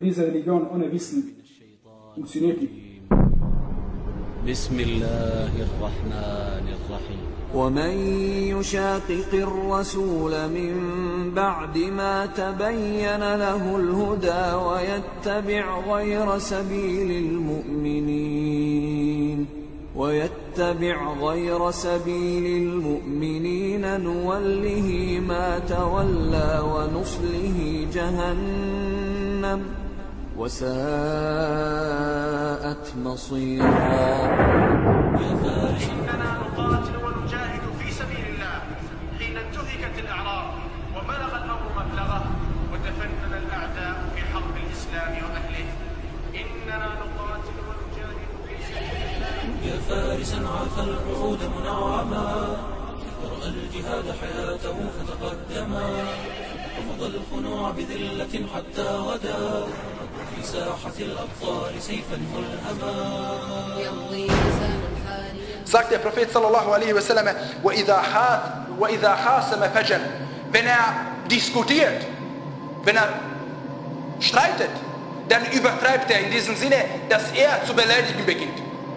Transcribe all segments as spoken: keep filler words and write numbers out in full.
Diese Religion ohne Wissen funktioniert nicht. بسم الله الرحمن الرحيم. ومن يشاقق الرسول من بعد ما تبين له الهدى ويتبع غير سبيل المؤمنين ويتبع غير سبيل المؤمنين نوله ما تولى ونصله جهنم وساءت مصيرا. إننا نقاتل ونجاهد في سبيل الله حين انتهكت الأعراض وبلغ الأمر مبلغه وتفنن الأعداء في حرب الإسلام وأهله. إننا نقاتل ونجاهد في سبيل الله. يا فارسا عاف الرعود منعما ورأى الجهاد حياته فتقدما رفض الخنوع بذلة حتى غدا في ساحة الأبطال سيفا ملهما. Sagt der Prophet sallallahu alaihi wasallam, وَإِذَا حَاسَمَ فَجَرْ, wenn er diskutiert, wenn er streitet, dann übertreibt er in diesem Sinne, dass er zu beleidigen beginnt.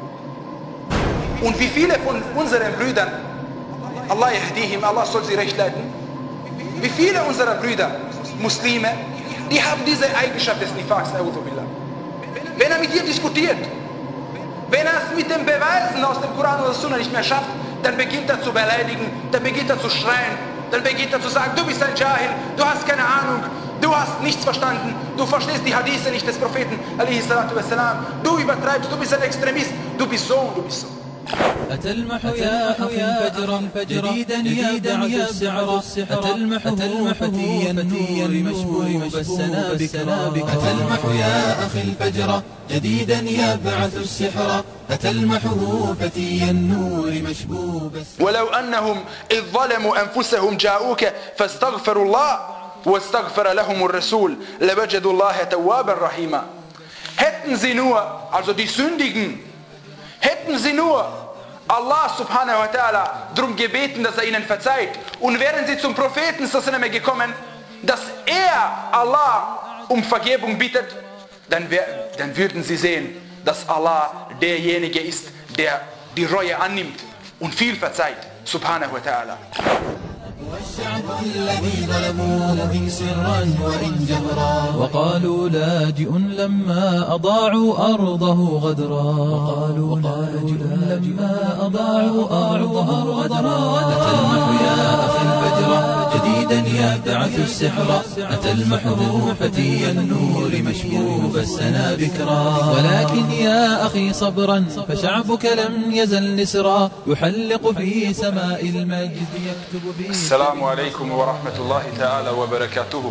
Und wie viele von unseren Brüdern, Allah yahdihim, Allah soll sie recht leiten, wie viele unserer Brüder, Muslime, die haben diese Eigenschaft des Nifaqs, wenn er mit dir diskutiert, wenn er es mit den Beweisen aus dem Koran oder Sunna nicht mehr schafft, dann beginnt er zu beleidigen, dann beginnt er zu schreien, dann beginnt er zu sagen, du bist ein Jahil, du hast keine Ahnung, du hast nichts verstanden, du verstehst die Hadithe nicht des Propheten, alaihi salatu wassalam, du übertreibst, du bist ein Extremist, du bist so und du bist so. أتلمح يا أخي فجرا جديدا يا السعر أتلمح فتي النور مشبوب السنابك أتلمح يا أخي الفجر جديدا يبعث السحر أتلمحه فتي النور مشبوب. ولو أنهم إذ ظلموا أنفسهم جاءوك فاستغفروا الله واستغفر لهم الرسول لوجدوا الله توابا رحيما. Hätten sie nur, also die Sündigen, hätten sie nur Allah subhanahu wa ta'ala darum gebeten, dass er ihnen verzeiht, und wären sie zum Propheten gekommen, dass er Allah um Vergebung bittet, dann, wär, dann würden sie sehen, dass Allah derjenige ist, der die Reue annimmt und viel verzeiht, subhanahu wa ta'ala. والشعب الذي ظلموا به سرا وإن جهرا وقالوا لاجئ لما أضاعوا أرضه غدرا وقالوا لاجئ لما أضاعوا أرضه غدرا. أتلمح يا أخي الفجر جديدا يبعث السحر أتلمحه فتي النور مشبوب السنا بكرا. ولكن يا أخي صبرا فشعبك لم يزل نسرا يحلق في سماء المجد يكتب به. السلام عليكم ورحمة الله تعالى وبركاته.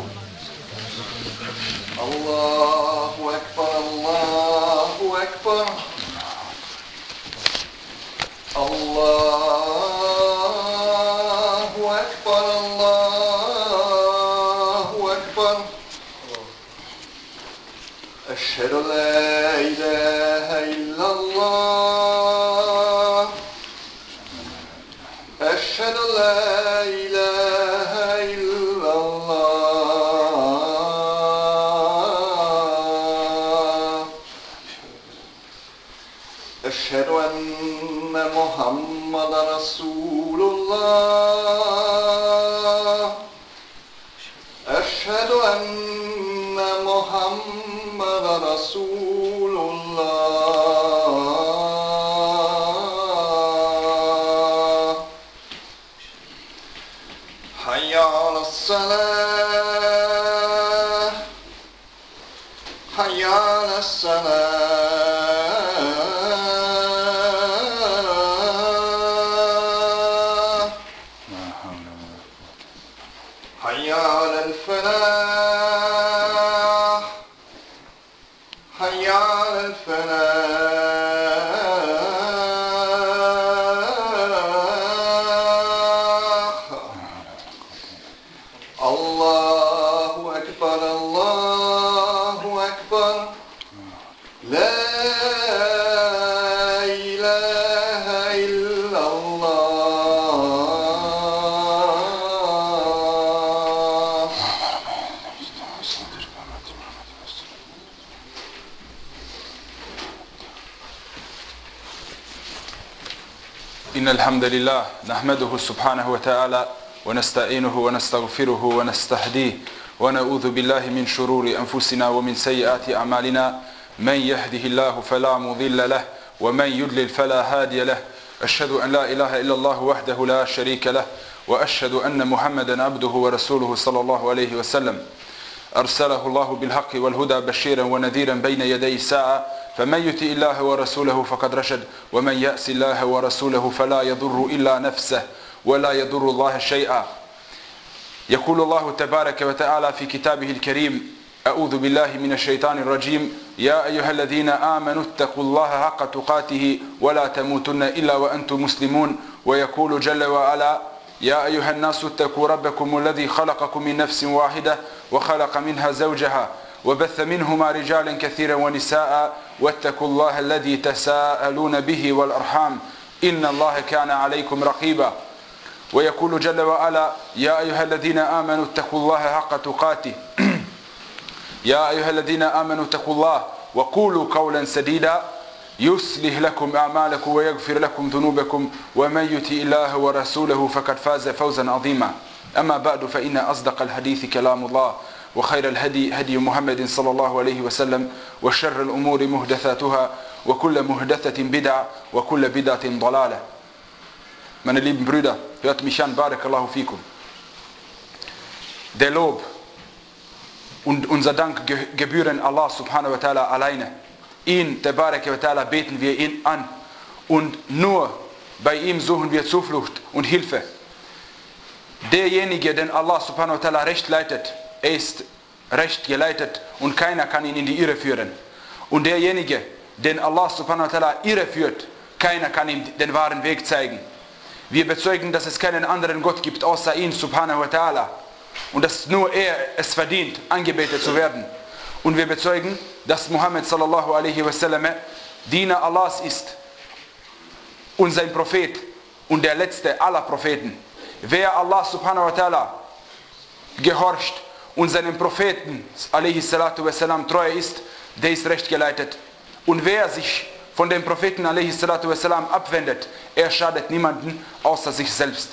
الله أكبر الله أكبر الله أكبر الله أكبر. أشهد أن لا إله إلا الله أشهد أن لا إله إلا الله أشهد أن محمد رسول الله أشهد أن محمد رسول الله. حي على الصلاة حي على الصلاة حي على الفلاح حي على الفلاح. الله أكبر الله أكبر لا إله إلا الله. إن الحمد لله نحمده سبحانه وتعالى ونستعينه ونستغفره ونستهديه ونعوذ بالله من شرور أنفسنا ومن سيئات أعمالنا من يهده الله فلا مضل له ومن يضلل فلا هادي له أشهد أن لا إله إلا الله وحده لا شريك له وأشهد أن محمدا عبده ورسوله صلى الله عليه وسلم أرسله الله بالحق والهدى بشيرا ونذيرا بين يدي الساعة فمن يطع الله ورسوله فقد رشد ومن يعص الله ورسوله فلا يضر إلا نفسه ولا يضر الله شيئا. يقول الله تبارك وتعالى في كتابه الكريم أعوذ بالله من الشيطان الرجيم يا أيها الذين آمنوا اتقوا الله حق تقاته ولا تموتن إلا وأنتم مسلمون. ويقول جل وعلا يا أيها الناس اتقوا ربكم الذي خلقكم من نفس واحدة وخلق منها زوجها وبث منهما رجالا كثيرا ونساء واتقوا الله الذي تساءلون به والأرحام إن الله كان عليكم رقيبا. ويقول جل وعلا يا أيها الذين آمنوا اتقوا الله حق تقاته يا أيها الذين آمنوا اتقوا الله وقولوا قولا سديدا يصلح لكم أعمالكم ويغفر لكم ذنوبكم ومن يطع الله ورسوله فقد فاز فوزا عظيما. أما بعد فإن أصدق الحديث كلام الله وخير الهدي هدي محمد صلى الله عليه وسلم وشر الأمور محدثاتها وكل محدثة بدعة وكل بدعة ضلالة. Meine lieben Brüder, hört mich an, Barakallahu fikum. Der Lob und unser Dank gebühren Allah subhanahu wa ta'ala alleine. Ihn, der Baraka wa ta'ala, beten wir ihn an und nur bei ihm suchen wir Zuflucht und Hilfe. Derjenige, den Allah subhanahu wa ta'ala recht leitet, er ist recht geleitet und keiner kann ihn in die Irre führen. Und derjenige, den Allah subhanahu wa ta'ala irre führt, keiner kann ihm den wahren Weg zeigen. Wir bezeugen, dass es keinen anderen Gott gibt außer ihn subhanahu wa ta'ala und dass nur er es verdient, angebetet zu werden. Und wir bezeugen, dass Muhammad sallallahu alaihi wasallam Diener Allahs ist und sein Prophet und der letzte aller Propheten. Wer Allah subhanahu wa ta'ala gehorcht und seinem Propheten alaihi salatu wasallam treu ist, der ist recht geleitet. Und wer sich von dem Propheten alaihi salatu wasallam abwendet, er schadet niemanden außer sich selbst.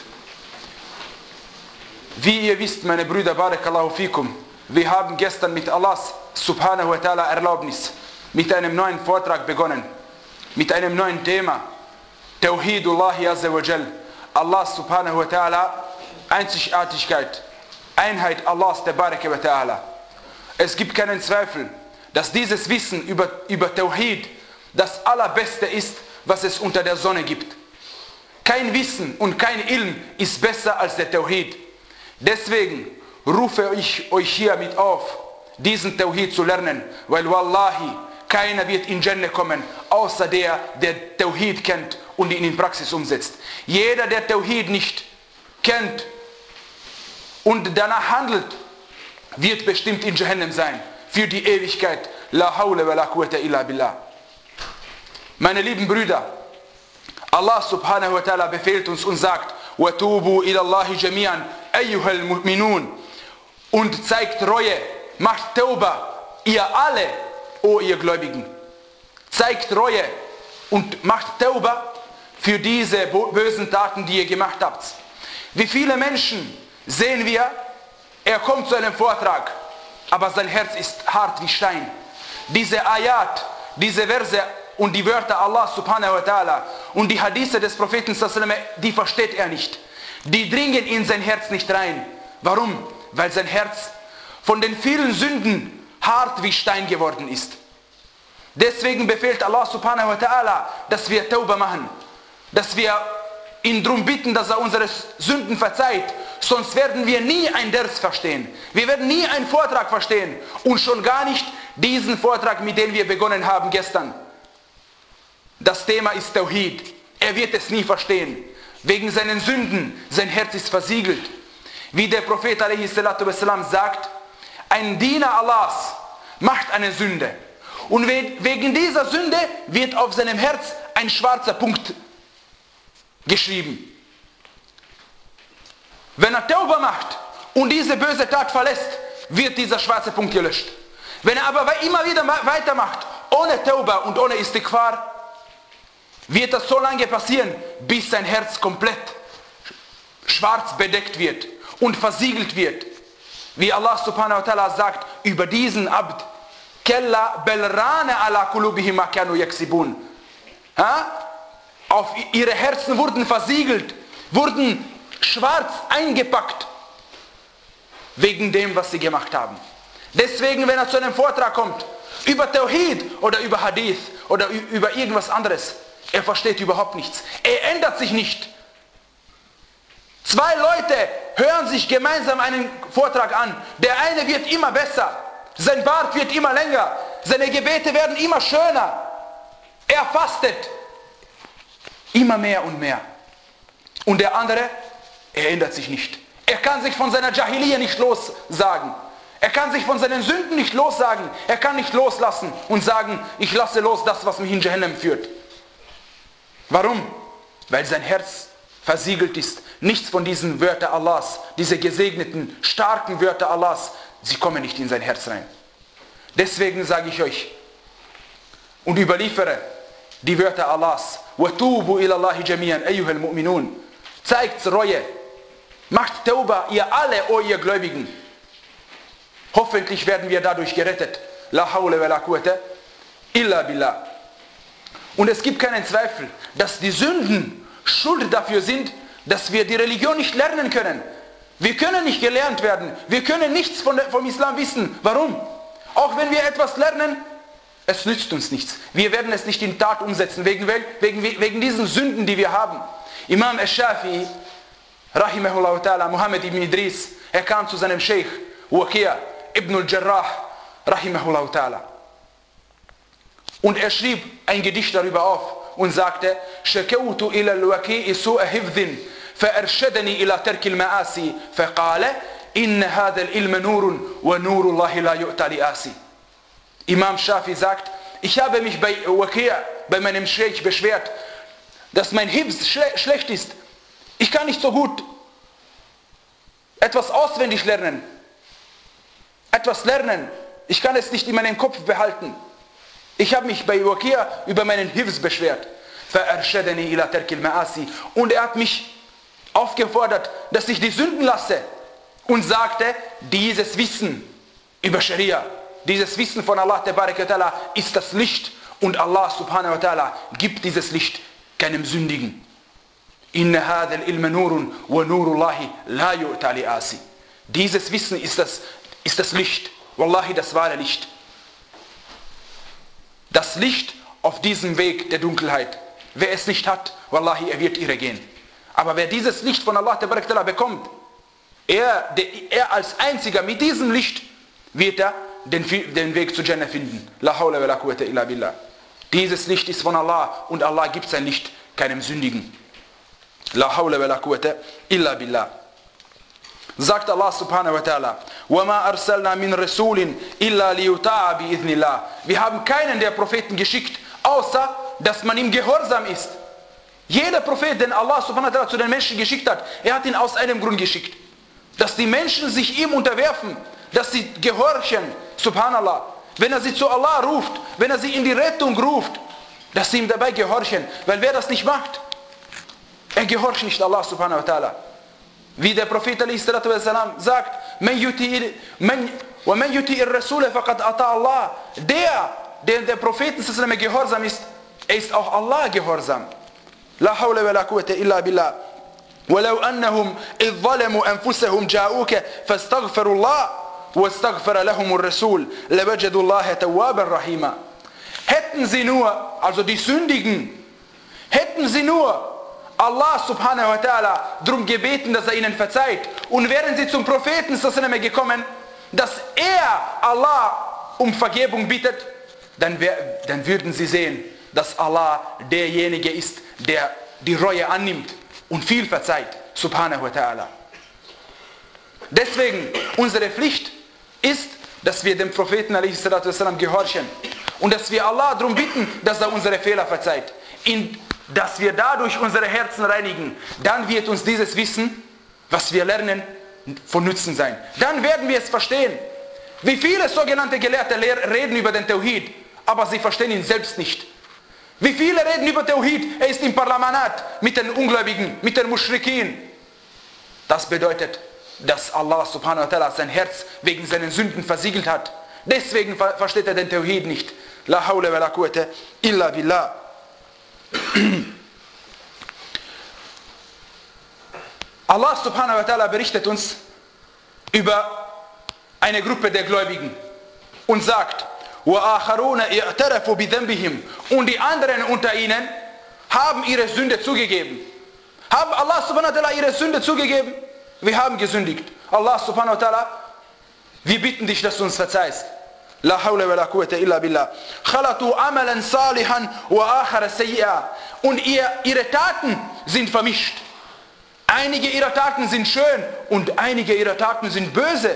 Wie ihr wisst, meine Brüder, Barakallahu fikum, wir haben gestern mit Allahs subhanahu wa ta'ala Erlaubnis mit einem neuen Vortrag begonnen, mit einem neuen Thema, Tawhidullahi azza wa jal, Allah subhanahu wa ta'ala, Einzigartigkeit, Einheit Allahs der Baraka wa ta'ala. Es gibt keinen Zweifel, dass dieses Wissen über, über Tawhid das allerbeste ist, was es unter der Sonne gibt. Kein Wissen und kein Ilm ist besser als der Tawhid. Deswegen rufe ich euch hiermit auf, diesen Tawhid zu lernen, weil Wallahi, keiner wird in Jannah kommen, außer der, der Tawhid kennt und ihn in Praxis umsetzt. Jeder, der Tawhid nicht kennt und danach handelt, wird bestimmt in Jahannam sein, für die Ewigkeit. La hawla wa la quwwata illa billah. Meine lieben Brüder, Allah subhanahu wa ta'ala befehlt uns und sagt, وَتُوبُوا إِلَى اللَّهِ جَمِيعًا أَيُّهَا الْمُؤْمِنُونَ und zeigt Reue, macht Tauba, ihr alle, o ihr Gläubigen. Zeigt Reue und macht Tauba für diese bösen Taten, die ihr gemacht habt. Wie viele Menschen sehen wir, er kommt zu einem Vortrag, aber sein Herz ist hart wie Stein. Diese Ayat, diese Verse und die Wörter Allah subhanahu wa ta'ala und die Hadithe des Propheten sallallahu alaihi wasallam, die versteht er nicht. Die dringen in sein Herz nicht rein. Warum? Weil sein Herz von den vielen Sünden hart wie Stein geworden ist. Deswegen befehlt Allah subhanahu wa ta'ala, dass wir Tauba machen, dass wir ihn darum bitten, dass er unsere Sünden verzeiht, sonst werden wir nie ein Ders verstehen. Wir werden nie einen Vortrag verstehen und schon gar nicht diesen Vortrag, mit dem wir begonnen haben gestern. Das Thema ist Tawhid. Er wird es nie verstehen. Wegen seinen Sünden, sein Herz ist versiegelt. Wie der Prophet alaihi salatu wassalam sagt, ein Diener Allahs macht eine Sünde. Und wegen dieser Sünde wird auf seinem Herz ein schwarzer Punkt geschrieben. Wenn er Tauba macht und diese böse Tat verlässt, wird dieser schwarze Punkt gelöscht. Wenn er aber immer wieder weitermacht, ohne Tauba und ohne Istighfar, wird das so lange passieren, bis sein Herz komplett schwarz bedeckt wird und versiegelt wird. Wie Allah subhanahu wa ta'ala sagt über diesen Abd, Kella belrane ala kulubihim ma kanu yaksibun. Auf ihre Herzen wurden versiegelt, wurden schwarz eingepackt, wegen dem, was sie gemacht haben. Deswegen, wenn er zu einem Vortrag kommt, über Tawhid oder über Hadith oder über irgendwas anderes, er versteht überhaupt nichts. Er ändert sich nicht. Zwei Leute hören sich gemeinsam einen Vortrag an. Der eine wird immer besser, sein Bart wird immer länger, seine Gebete werden immer schöner. Er fastet immer mehr und mehr. Und der andere, er ändert sich nicht. Er kann sich von seiner Jahiliya nicht lossagen. Er kann sich von seinen Sünden nicht lossagen. Er kann nicht loslassen und sagen, ich lasse los das, was mich in Jahannam führt. Warum? Weil sein Herz versiegelt ist. Nichts von diesen Wörtern Allahs, diese gesegneten, starken Wörter Allahs, sie kommen nicht in sein Herz rein. Deswegen sage ich euch und überliefere die Wörter Allahs. وَتُوبُوا إِلَى اللَّهِ جَمِيعًا أَيُّهَا الْمُؤْمِنُونَ. Zeigt Reue. Macht Tauba, ihr alle, o ihr Gläubigen. Hoffentlich werden wir dadurch gerettet. La hawla wa la quwwata illa billah. Und es gibt keinen Zweifel, dass die Sünden Schuld dafür sind, dass wir die Religion nicht lernen können. Wir können nicht gelernt werden. Wir können nichts von, vom Islam wissen. Warum? Auch wenn wir etwas lernen, es nützt uns nichts. Wir werden es nicht in Tat umsetzen, wegen, wegen, wegen diesen Sünden, die wir haben. Imam al-Shafi'i, rahimahullah ta'ala, Muhammad ibn Idris, er kam zu seinem Sheikh, Waqi' ibn al-Jarrah, rahimahullah ta'ala. Und er schrieb ein Gedicht darüber auf und sagte, شَكَوْتُ إِلَى الْوَكِيءِ سُوءَ حِفْظٍ فَأَرْشَدَنِي إِلَى تَرْكِ الْمَآسِي فَقَالَ إِنَّ هَذَا الْإِلْمَ نُورٌ وَنُورُ اللَّهِ لَا يُؤْتَى لِآسِي. Imam Shafi sagt, ich habe mich bei Waqi', bei meinem Sheikh beschwert, dass mein Hifz schle schlecht ist. Ich kann nicht so gut etwas auswendig lernen. Etwas lernen. Ich kann es nicht in meinem Kopf behalten. Ich habe mich bei Waqi' über meinen Hifz beschwert. فَأَرْشَدَنِي إِلَى تَرْكِ الْمَآسِي. Und er hat mich aufgefordert, dass ich die Sünden lasse. Und sagte, dieses Wissen über Scharia, dieses Wissen von Allah Ta'ala ist das Licht. Und Allah subhanahu wa ta'ala gibt dieses Licht keinem Sündigen. Inna hadha al-ilma nurun wa nurullahi la yu'ta li'asi. Dieses Wissen ist das, ist das Licht. Wallahi, das wahre Licht. Das Licht auf diesem Weg der Dunkelheit. Wer es nicht hat, Wallahi, er wird irre gehen. Aber wer dieses Licht von Allah Ta'ala bekommt, er, der, er als einziger mit diesem Licht wird er den, den Weg zu Jannah finden. La hawla wa la quwwata illa billah. Dieses Licht ist von Allah und Allah gibt sein Licht keinem Sündigen. La hawla wa la quwwata illa billah. Sagt Allah subhanahu wa ta'ala, وَمَا أَرْسَلْنَا مِنْ رَسُولٍ إِلَّا لِيُطَاعَ بِإِذْنِ اللَّهِ. Wir haben keinen der Propheten geschickt, außer dass man ihm gehorsam ist. Jeder Prophet, den Allah subhanahu wa ta'ala zu den Menschen geschickt hat, er hat ihn aus einem Grund geschickt. Dass die Menschen sich ihm unterwerfen, dass sie gehorchen, subhanallah. Wenn er sie zu Allah ruft, wenn er sie in die Rettung ruft, dass sie ihm dabei gehorchen. Weil wer das nicht macht, er gehorcht nicht Allah subhanahu wa ta'ala. Wie der Prophet sagt, وَمَنْ يُتِئِ الرَّسُولَ فَقَدْ أَطَاعَ اللَّهِ. Der, der der Propheten gehorsam ist, er ist auch Allah gehorsam. La hawla wa la quwwata illa billah. وَلَوْ أَنَّهُمْ إِذْ ظَلَمُوا أَنفُسَهُمْ جَاءُوكَ فَاسْتَغْفَرُوا اللَّهَ وَاسْتَغْفَرَ لَهُمُ الرَّسُولُ لَوَجَدُوا اللَّهَ تَوَّابًا رَحِيمًا. Hätten sie nur, also die Sündigen, hätten sie nur Allah subhanahu wa ta'ala darum gebeten, dass er ihnen verzeiht, und wären sie zum Propheten gekommen, dass er Allah um Vergebung bittet, dann, wär, dann würden sie sehen, dass Allah derjenige ist, der die Reue annimmt und viel verzeiht, subhanahu wa ta'ala. Deswegen, unsere Pflicht ist, dass wir dem Propheten a s. gehorchen und dass wir Allah darum bitten, dass er unsere Fehler verzeiht. In, dass wir dadurch unsere Herzen reinigen, dann wird uns dieses Wissen, was wir lernen, von Nutzen sein. Dann werden wir es verstehen. Wie viele sogenannte Gelehrte reden über den Tawhid, aber sie verstehen ihn selbst nicht. Wie viele reden über Tawhid? Er ist im Parlament mit den Ungläubigen, mit den Muschrikin. Das bedeutet, dass Allah subhanahu wa ta'ala sein Herz wegen seinen Sünden versiegelt hat. Deswegen versteht er den Tawhid nicht. La hawla wa la quwwata illa billah. Allah subhanahu wa ta'ala berichtet uns über eine Gruppe der Gläubigen und sagt, وَآخَرُونَ اِعْتَرَفُوا بِذَنْبِهِمْ und die anderen unter ihnen haben ihre Sünde zugegeben. Haben Allah subhanahu wa ta'ala ihre Sünde zugegeben? Wir haben gesündigt. Allah subhanahu wa ta'ala, wir bitten dich, dass du uns verzeihst. La hawla wa la quwwata illa billah. Khalatu amalan salihan wa akhara sayyi'a. Und ihr, ihre Taten sind vermischt. Einige ihrer Taten sind schön und einige ihrer Taten sind böse.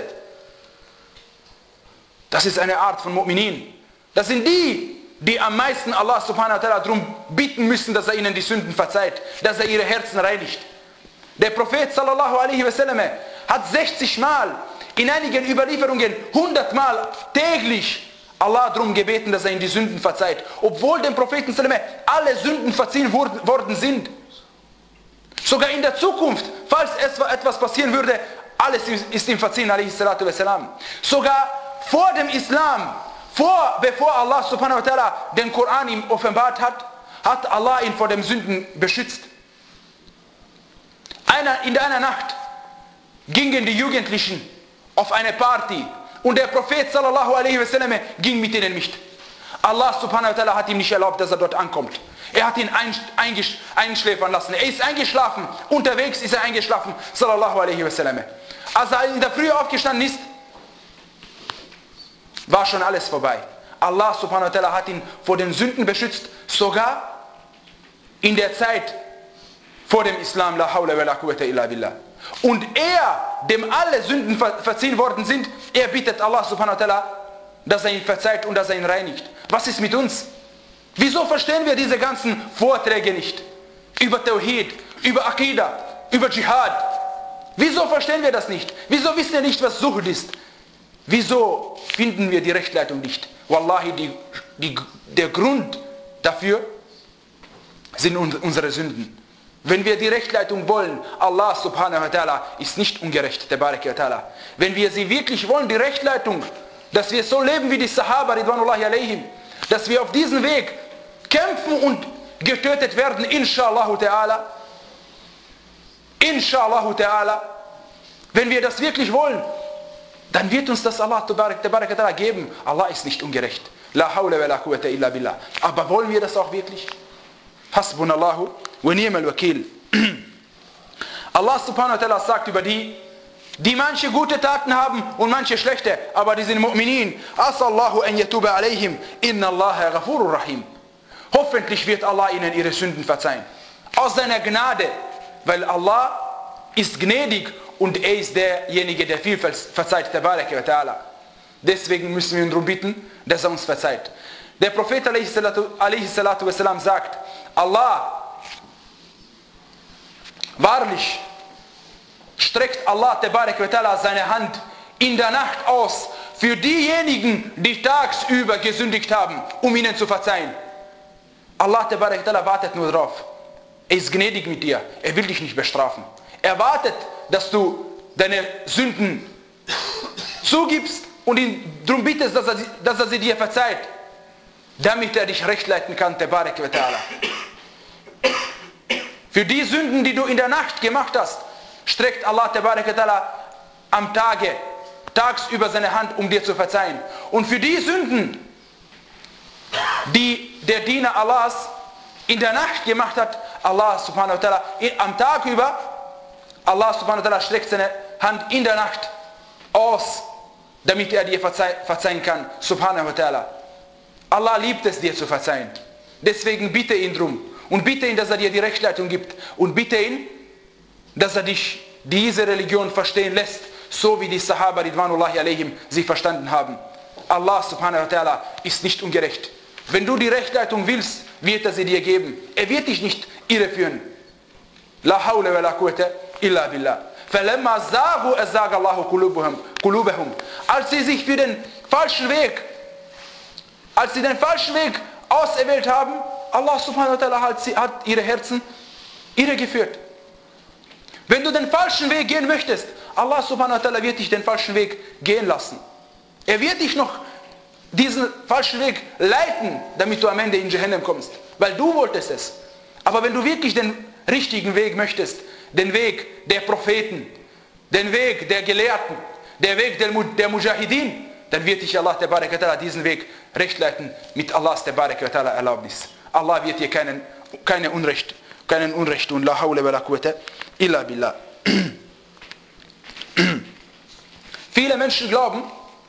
Das ist eine Art von Mu'minin. Das sind die, die am meisten Allah subhanahu wa ta'ala darum bitten müssen, dass er ihnen die Sünden verzeiht, dass er ihre Herzen reinigt. Der Prophet sallallahu alaihi wasallam hat sechzig Mal, in einigen Überlieferungen hundert Mal täglich Allah darum gebeten, dass er ihnen die Sünden verzeiht. Obwohl dem Propheten sallallahu alaihi wasallam alle Sünden verziehen worden sind. Sogar in der Zukunft, falls etwas passieren würde, alles ist ihm verziehen, alaihi salatu wasalam. Sogar vor dem Islam, vor, bevor Allah subhanahu wa ta'ala den Koran ihm offenbart hat, hat Allah ihn vor den Sünden beschützt. Einer, in einer Nacht gingen die Jugendlichen auf eine Party und der Prophet sallallahu alaihi wasallam ging mit ihnen nicht. Allah subhanahu wa ta'ala hat ihm nicht erlaubt, dass er dort ankommt. Er hat ihn einschläfern lassen. Er ist eingeschlafen. Unterwegs ist er eingeschlafen. Sallallahu alaihi wasallam. Als er in der Früh aufgestanden ist, war schon alles vorbei. Allah subhanahu wa ta'ala hat ihn vor den Sünden beschützt. Sogar in der Zeit vor dem Islam. La hawla wa la quwwata illa billah. Und er, dem alle Sünden verziehen worden sind, er bittet Allah subhanahu wa ta'ala, dass er ihn verzeiht und dass er ihn reinigt. Was ist mit uns? Wieso verstehen wir diese ganzen Vorträge nicht? Über Tawhid, über Aqidah, über Dschihad. Wieso verstehen wir das nicht? Wieso wissen wir nicht, was Suhd ist? Wieso finden wir die Rechtleitung nicht? Wallahi, die, die, der Grund dafür sind unsere Sünden. Wenn wir die Rechtleitung wollen, Allah subhanahu wa ta'ala ist nicht ungerecht, tabaraka wa ta'ala. Wenn wir sie wirklich wollen, die Rechtleitung, dass wir so leben wie die Sahaba, ridwanullahi alaihim, dass wir auf diesem Weg kämpfen und getötet werden, inshallah ta'ala, inshallah ta'ala, wenn wir das wirklich wollen, dann wird uns das Allah tabaraka wa ta'ala geben. Allah ist nicht ungerecht. La hawla wa la quwwata illa billah. Aber wollen wir das auch wirklich? Hasbunallahu wa ni'mal wakil. Allah subhanahu wa ta'ala sagt über die, die manche gute Taten haben und manche schlechte, aber die sind Mu'minin. Asallahu an yatuba alayhim, inna Allaha ghafurur rahim. Hoffentlich wird Allah ihnen ihre Sünden verzeihen. Aus seiner Gnade, weil Allah ist gnädig und er ist derjenige, der viel verzeiht, tabaraka wa ta'ala. Deswegen müssen wir ihn darum bitten, dass er uns verzeiht. Der Prophet alaihi salatu wasalam sagt, Allah, wahrlich, streckt Allah tabaraka wa ta'ala seine Hand in der Nacht aus für diejenigen, die tagsüber gesündigt haben, um ihnen zu verzeihen. Allah tabaraka wa ta'ala wartet nur drauf. Er ist gnädig mit dir. Er will dich nicht bestrafen. Er wartet, dass du deine Sünden zugibst und ihn darum bittest, dass er, dass er sie dir verzeiht, damit er dich recht leiten kann, tabaraka wa ta'ala. Für die Sünden, die du in der Nacht gemacht hast, streckt Allah tabaraka wa ta'ala am Tage, tagsüber seine Hand, um dir zu verzeihen. Und für die Sünden, die der Diener Allahs in der Nacht gemacht hat, Allah subhanahu wa ta'ala am Tag über, Allah subhanahu wa ta'ala streckt seine Hand in der Nacht aus, damit er dir verzeih, verzeihen kann, subhanahu wa ta'ala. Allah liebt es, dir zu verzeihen. Deswegen bitte ihn drum. Und bitte ihn, dass er dir die Rechtleitung gibt. Und bitte ihn, dass er dich diese Religion verstehen lässt, so wie die Sahaba ridwanullahi alaihim sie verstanden haben. Allah subhanahu wa ta'ala ist nicht ungerecht. Wenn du die Rechtleitung willst, wird er sie dir geben. Er wird dich nicht irreführen. La hawla wa la quwwata illa billah. فَلَمَّا زَاغُوا أَزَاغَ اللَّهُ قُلُوبَهُم. Als sie sich für den falschen Weg, als sie den falschen Weg auserwählt haben, Allah subhanahu wa ta'ala hat, hat ihre Herzen irregeführt. Wenn du den falschen Weg gehen möchtest, Allah subhanahu wa ta'ala wird dich den falschen Weg gehen lassen. Er wird dich noch diesen falschen Weg leiten, damit du am Ende in Jahannam kommst. Weil du wolltest es. Aber wenn du wirklich den richtigen Weg möchtest, den Weg der Propheten, den Weg der Gelehrten, der Weg der, der Mujahideen, dann wird dich Allah tabarak wa ta'ala diesen Weg recht leiten mit Allahs tabarak wa ta'ala Erlaubnis. Allah wird dir keinen, keine Unrecht, keinen Unrecht tun. La hawla wa la quwwata illa billah. Viele Menschen glauben,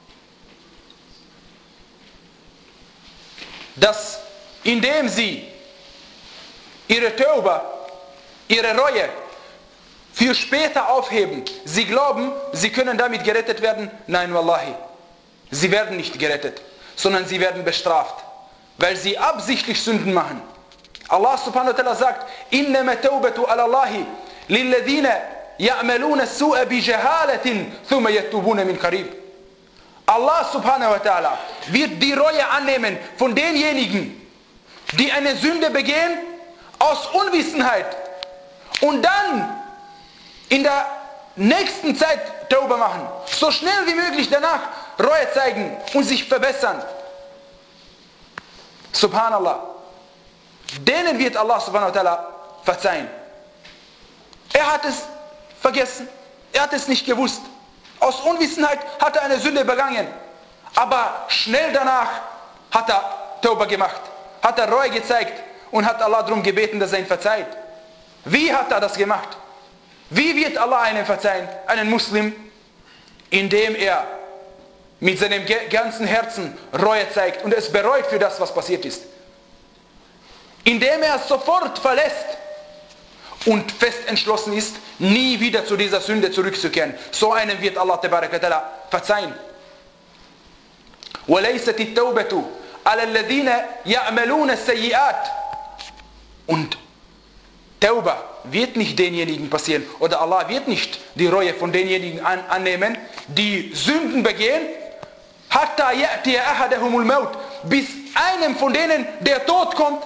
dass indem sie ihre Tauba, ihre Reue für später aufheben, sie glauben, sie können damit gerettet werden. Nein, wallahi. Sie werden nicht gerettet, sondern sie werden bestraft, weil sie absichtlich Sünden machen. Allah subhanahu wa ta'ala sagt, innama taubatu ala Allahi lilladhina ya'maluna as-su'a bi jahalatin thumma yatubuna min qarib. Allah subhanahu wa ta'ala wird die Reue annehmen von denjenigen, die eine Sünde begehen aus Unwissenheit und dann in der nächsten Zeit Tauba machen, so schnell wie möglich danach Reue zeigen und sich verbessern. Subhanallah. Denen wird Allah subhanahu wa ta'ala verzeihen. Er hat es vergessen. Er hat es nicht gewusst. Aus Unwissenheit hat er eine Sünde begangen. Aber schnell danach hat er Tauba gemacht. Hat er Reue gezeigt und hat Allah darum gebeten, dass er ihn verzeiht. Wie hat er das gemacht? Wie wird Allah einen verzeihen? Einen Muslim? Indem er mit seinem ganzen Herzen Reue zeigt und es bereut für das, was passiert ist. Indem er es sofort verlässt und fest entschlossen ist, nie wieder zu dieser Sünde zurückzukehren. So einem wird Allah tabarak wa ta'ala verzeihen. وَلَيْسَتِ التَّوْبَةُ عَلَى الَّذِينَ يَعْمَلُونَ السَّيِّئَاتِ. Und Tauba wird nicht denjenigen passieren, oder Allah wird nicht die Reue von denjenigen an, annehmen, die Sünden begehen, hatta ya'tiya ahadahumul maut, bis einem von denen der Tod kommt.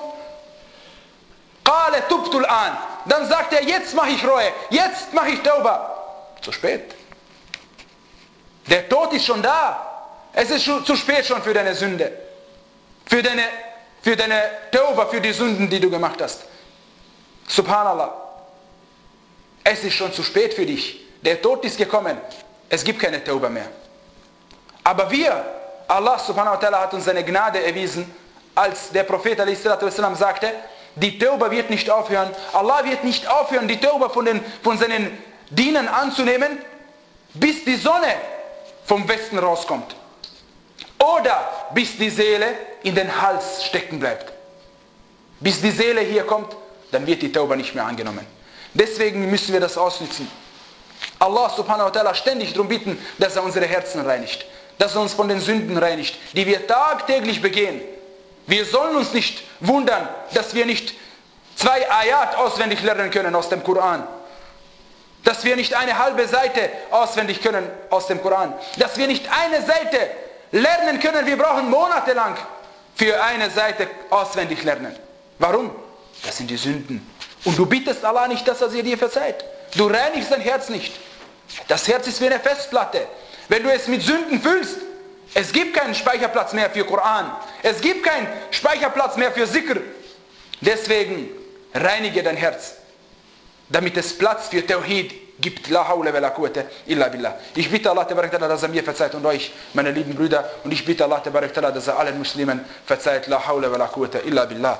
Qala tubtu al-an. Dann sagt er, jetzt mache ich Reue, jetzt mache ich Tauba. Zu spät. Der Tod ist schon da. Es ist schon zu spät schon für deine Sünde. Für deine, für deine Tauba, für die Sünden, die du gemacht hast. Subhanallah. Es ist schon zu spät für dich. Der Tod ist gekommen. Es gibt keine Tauba mehr. Aber wir, Allah subhanahu wa ta'ala hat uns seine Gnade erwiesen, als der Prophet alaihi salatu wassalam sagte, die Tauba wird nicht aufhören. Allah wird nicht aufhören, die Tauba von, den, von seinen Dienern anzunehmen, bis die Sonne vom Westen rauskommt. Oder bis die Seele in den Hals stecken bleibt. Bis die Seele hier kommt, dann wird die Tauba nicht mehr angenommen. Deswegen müssen wir das ausnutzen. Allah subhanahu wa ta'ala ständig darum bitten, dass er unsere Herzen reinigt. Dass er uns von den Sünden reinigt, die wir tagtäglich begehen. Wir sollen uns nicht wundern, dass wir nicht zwei Ayat auswendig lernen können aus dem Koran. Dass wir nicht eine halbe Seite auswendig können aus dem Koran. Dass wir nicht eine Seite lernen können. Wir brauchen monatelang für eine Seite auswendig lernen. Warum? Das sind die Sünden. Und du bittest Allah nicht, dass er sie dir verzeiht. Du reinigst dein Herz nicht. Das Herz ist wie eine Festplatte. Wenn du es mit Sünden füllst, es gibt keinen Speicherplatz mehr für Koran. Es gibt keinen Speicherplatz mehr für Zikr. Deswegen reinige dein Herz, damit es Platz für Tawhid gibt. La hawla wa la quwwata illa billah. Ich bitte Allah tabarak ta'ala, dass er mir verzeiht und euch, meine lieben Brüder. Und ich bitte Allah tabarak ta'ala, dass er allen Muslimen verzeiht. La hawla wa la quwwata illa billah.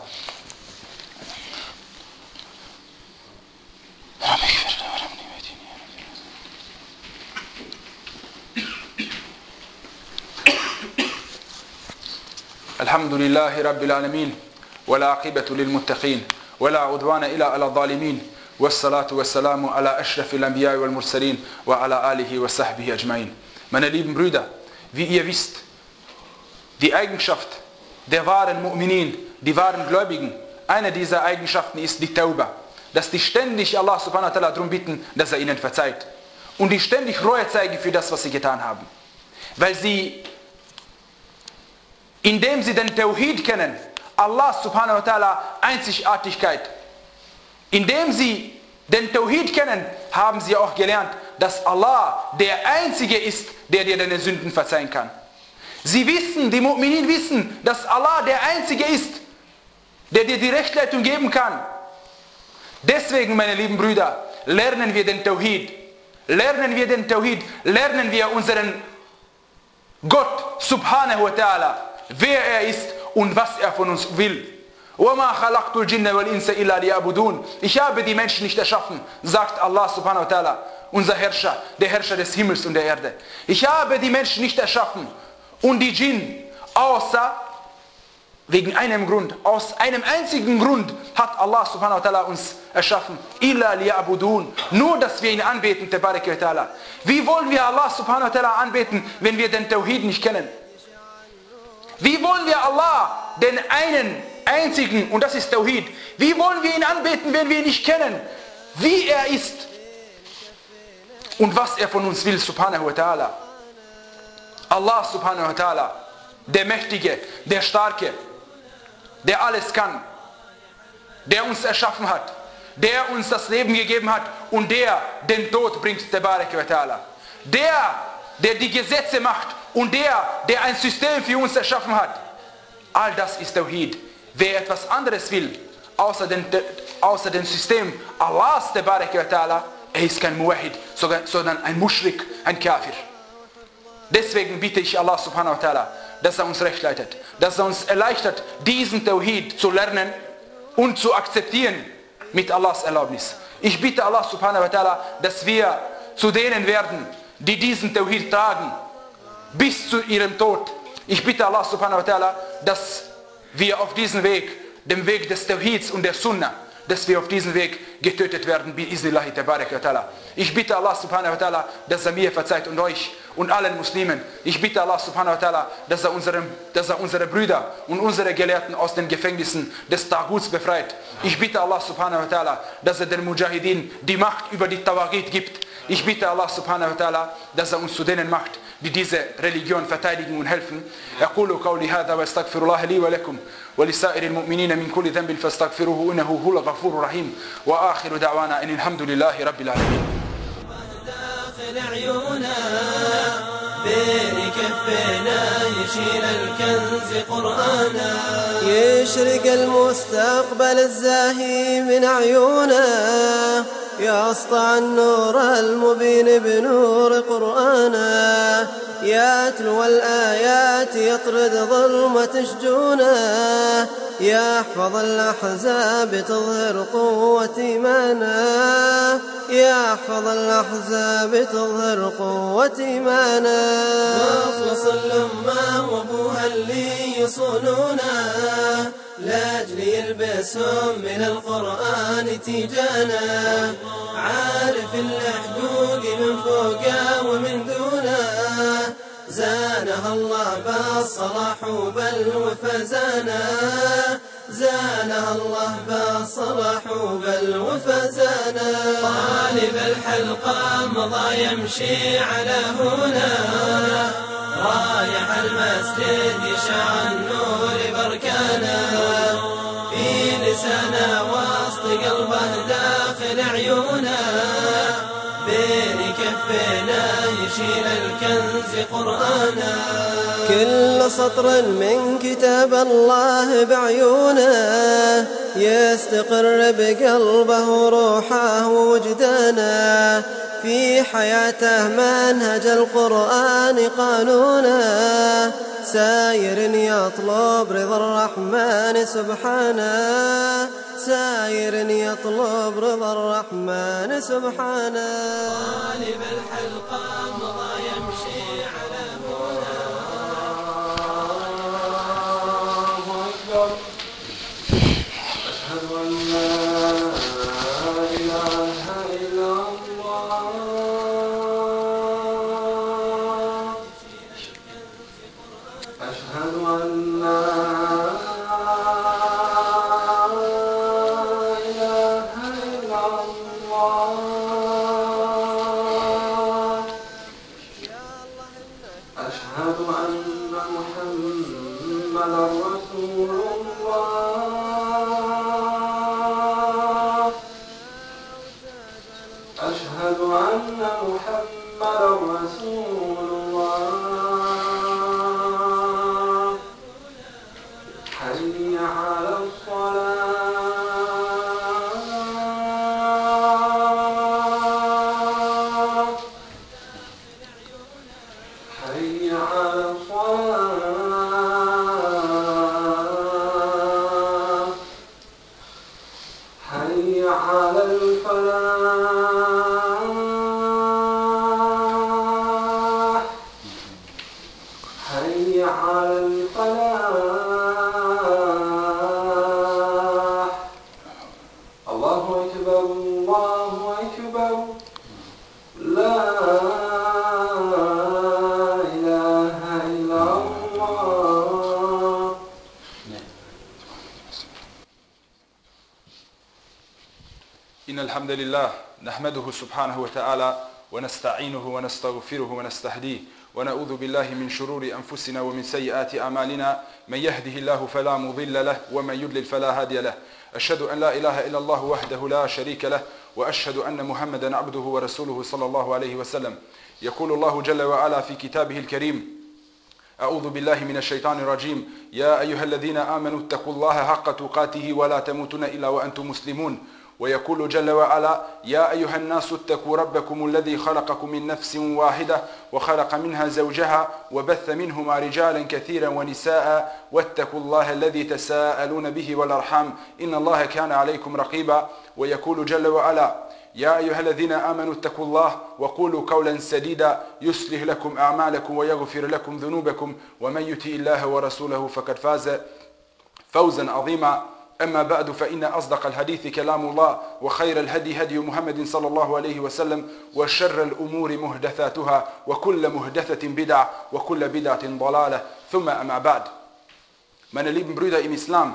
الحمد لله رب العالمين والعاقبة للمتقين ولا عدوان إلا على الظالمين والصلاة والسلام على أشرف الأنبياء والمرسلين وعلى آله وصحبه أجمعين. Meine lieben Brüder, wie ihr wisst, die Eigenschaft der wahren Mu'minin, die wahren Gläubigen, eine dieser Eigenschaften ist die Tauba, dass die ständig Allah subhanahu wa ta'ala darum bitten, dass er ihnen verzeiht und die ständig Reue zeigen für das, was sie getan haben, weil sie, indem sie den Tawhid kennen, Allah subhanahu wa ta'ala Einzigartigkeit. Indem sie den Tawhid kennen, haben sie auch gelernt, dass Allah der Einzige ist, der dir deine Sünden verzeihen kann. Sie wissen, die Mu'minin wissen, dass Allah der Einzige ist, der dir die Rechtleitung geben kann. Deswegen, meine lieben Brüder, lernen wir den Tawhid. Lernen wir den Tawhid, lernen wir unseren Gott subhanahu wa ta'ala, wer er ist und was er von uns will. Ich habe die Menschen nicht erschaffen, sagt Allah subhanahu wa ta'ala, unser Herrscher, der Herrscher des Himmels und der Erde. Ich habe die Menschen nicht erschaffen und die Djinn, außer wegen einem Grund, aus einem einzigen Grund hat Allah subhanahu wa ta'ala uns erschaffen. Illa liya'budun. Nur, dass wir ihn anbeten, tabarak wa ta'ala. Wie wollen wir Allah subhanahu wa ta'ala anbeten, wenn wir den Tawhid nicht kennen? Wie wollen wir Allah, den einen, einzigen, und das ist Tawhid, wie wollen wir ihn anbeten, wenn wir ihn nicht kennen? Wie er ist und was er von uns will, subhanahu wa ta'ala. Allah subhanahu wa ta'ala, der Mächtige, der Starke, der alles kann, der uns erschaffen hat, der uns das Leben gegeben hat und der den Tod bringt, tabarak wa ta'ala. Der, der die Gesetze macht und der, der ein System für uns erschaffen hat. All das ist Tawhid. Wer etwas anderes will, außer dem, außer dem System Allahs, tabarak wa ta'ala, er ist kein Muwahid, sondern ein Mushrik, ein Kafir. Deswegen bitte ich Allah subhanahu wa ta'ala, dass er uns recht leitet, dass er uns erleichtert, diesen Tawhid zu lernen und zu akzeptieren mit Allahs Erlaubnis. Ich bitte Allah subhanahu wa ta'ala, dass wir zu denen werden, die diesen Tawhid tragen, bis zu ihrem Tod. Ich bitte Allah subhanahu wa ta'ala, dass wir auf diesem Weg, dem Weg des Tawhids und der Sunnah, dass wir auf diesem Weg getötet werden, bi-iznillahi tabarak wa ta'ala. Ich bitte Allah subhanahu wa ta'ala, dass er mir verzeiht und euch und allen Muslimen. Ich bitte Allah subhanahu wa ta'ala, dass er, unsere, dass er unsere Brüder und unsere Gelehrten aus den Gefängnissen des Taguts befreit. Ich bitte Allah subhanahu wa ta'ala, dass er den Mujahideen die Macht über die Tawagit gibt. Ich bitte Allah subhanahu wa ta'ala, dass er uns zu denen macht, die diese Religion verteidigen und helfen. أقول قولي هذا واستغفر الله لي ولكم ولسائر المؤمنين من كل ذنب فاستغفروه إنه هو الغفور الرحيم وآخر دعوانا إن الحمد لله رب العالمين. داخل عيونا بين كفينا يشيل الكنز قرآنا يشرق المستقبل الزاهي من عيونا يسطع النور المبين بنور قرآنا يتلو الآيات يطرد ظلمة شجونا يحفظ الأحزاب تظهر قوة إيمانا يحفظ الأحزاب تظهر قوة إيمانا مخلص الأمة وأبوها اللي يصونونا لأجل يلبسهم من القرآن تيجانا عارف الحقوق من فوقه ومن دونه زانها الله بالصلاح وبالوفا زانا زانها الله بالصلاح وبالوفا زانا طالب الحلقة مضى يمشي على هنا رايح المسجد يشع النور بركانا في لسانه وسط قلبه داخل عيونه بين كفينا يشيل الكنز قرآنا كل سطر من كتاب الله بعيونه يستقر بقلبه روحه ووجدانه في حياته منهج القرآن قانونه ساير يطلب رضا الرحمن سبحانه ساير يطلب رضا الرحمن سبحانه طالب الحلقة مضى يمشي على هنا أشهد أن لا إله إلا الله أشهد أن لا أشهد أن محمدا رسول الله حي على الصلاة حي على الصلاة حي على الفلاح حي على الفلاح الله أكبر الله أكبر لا إله إلا الله. إن الحمد لله نحمده سبحانه وتعالى ونستعينه ونستغفره ونستهديه ونعوذ بالله من شرور أنفسنا ومن سيئات أعمالنا من يهده الله فلا مضل له ومن يضلل فلا هادي له أشهد أن لا إله إلا الله وحده لا شريك له وأشهد أن محمدا عبده ورسوله صلى الله عليه وسلم. يقول الله جل وعلا في كتابه الكريم: أعوذ بالله من الشيطان الرجيم يا أيها الذين آمنوا اتقوا الله حق تقاته ولا تموتن إلا وأنتم مسلمون. ويقول جل وعلا: يا أيها الناس اتقوا ربكم الذي خلقكم من نفس واحدة وخلق منها زوجها وبث منهما رجالا كثيرا ونساء واتقوا الله الذي تساءلون به والأرحام إن الله كان عليكم رقيبا. ويقول جل وعلا: يا أيها الذين آمنوا اتقوا الله وقولوا قولا سديدا يصلح لكم أعمالكم ويغفر لكم ذنوبكم ومن يطع الله ورسوله فقد فاز فوزا عظيما. أما بعد فإن أصدق الحديث كلام الله وخير الهدي هدي محمد صلى الله عليه وسلم وشر الأمور محدثاتها وكل محدثة بدعة وكل بدعة ضلالة ثم أما بعد. Meine lieben Brüder im Islam,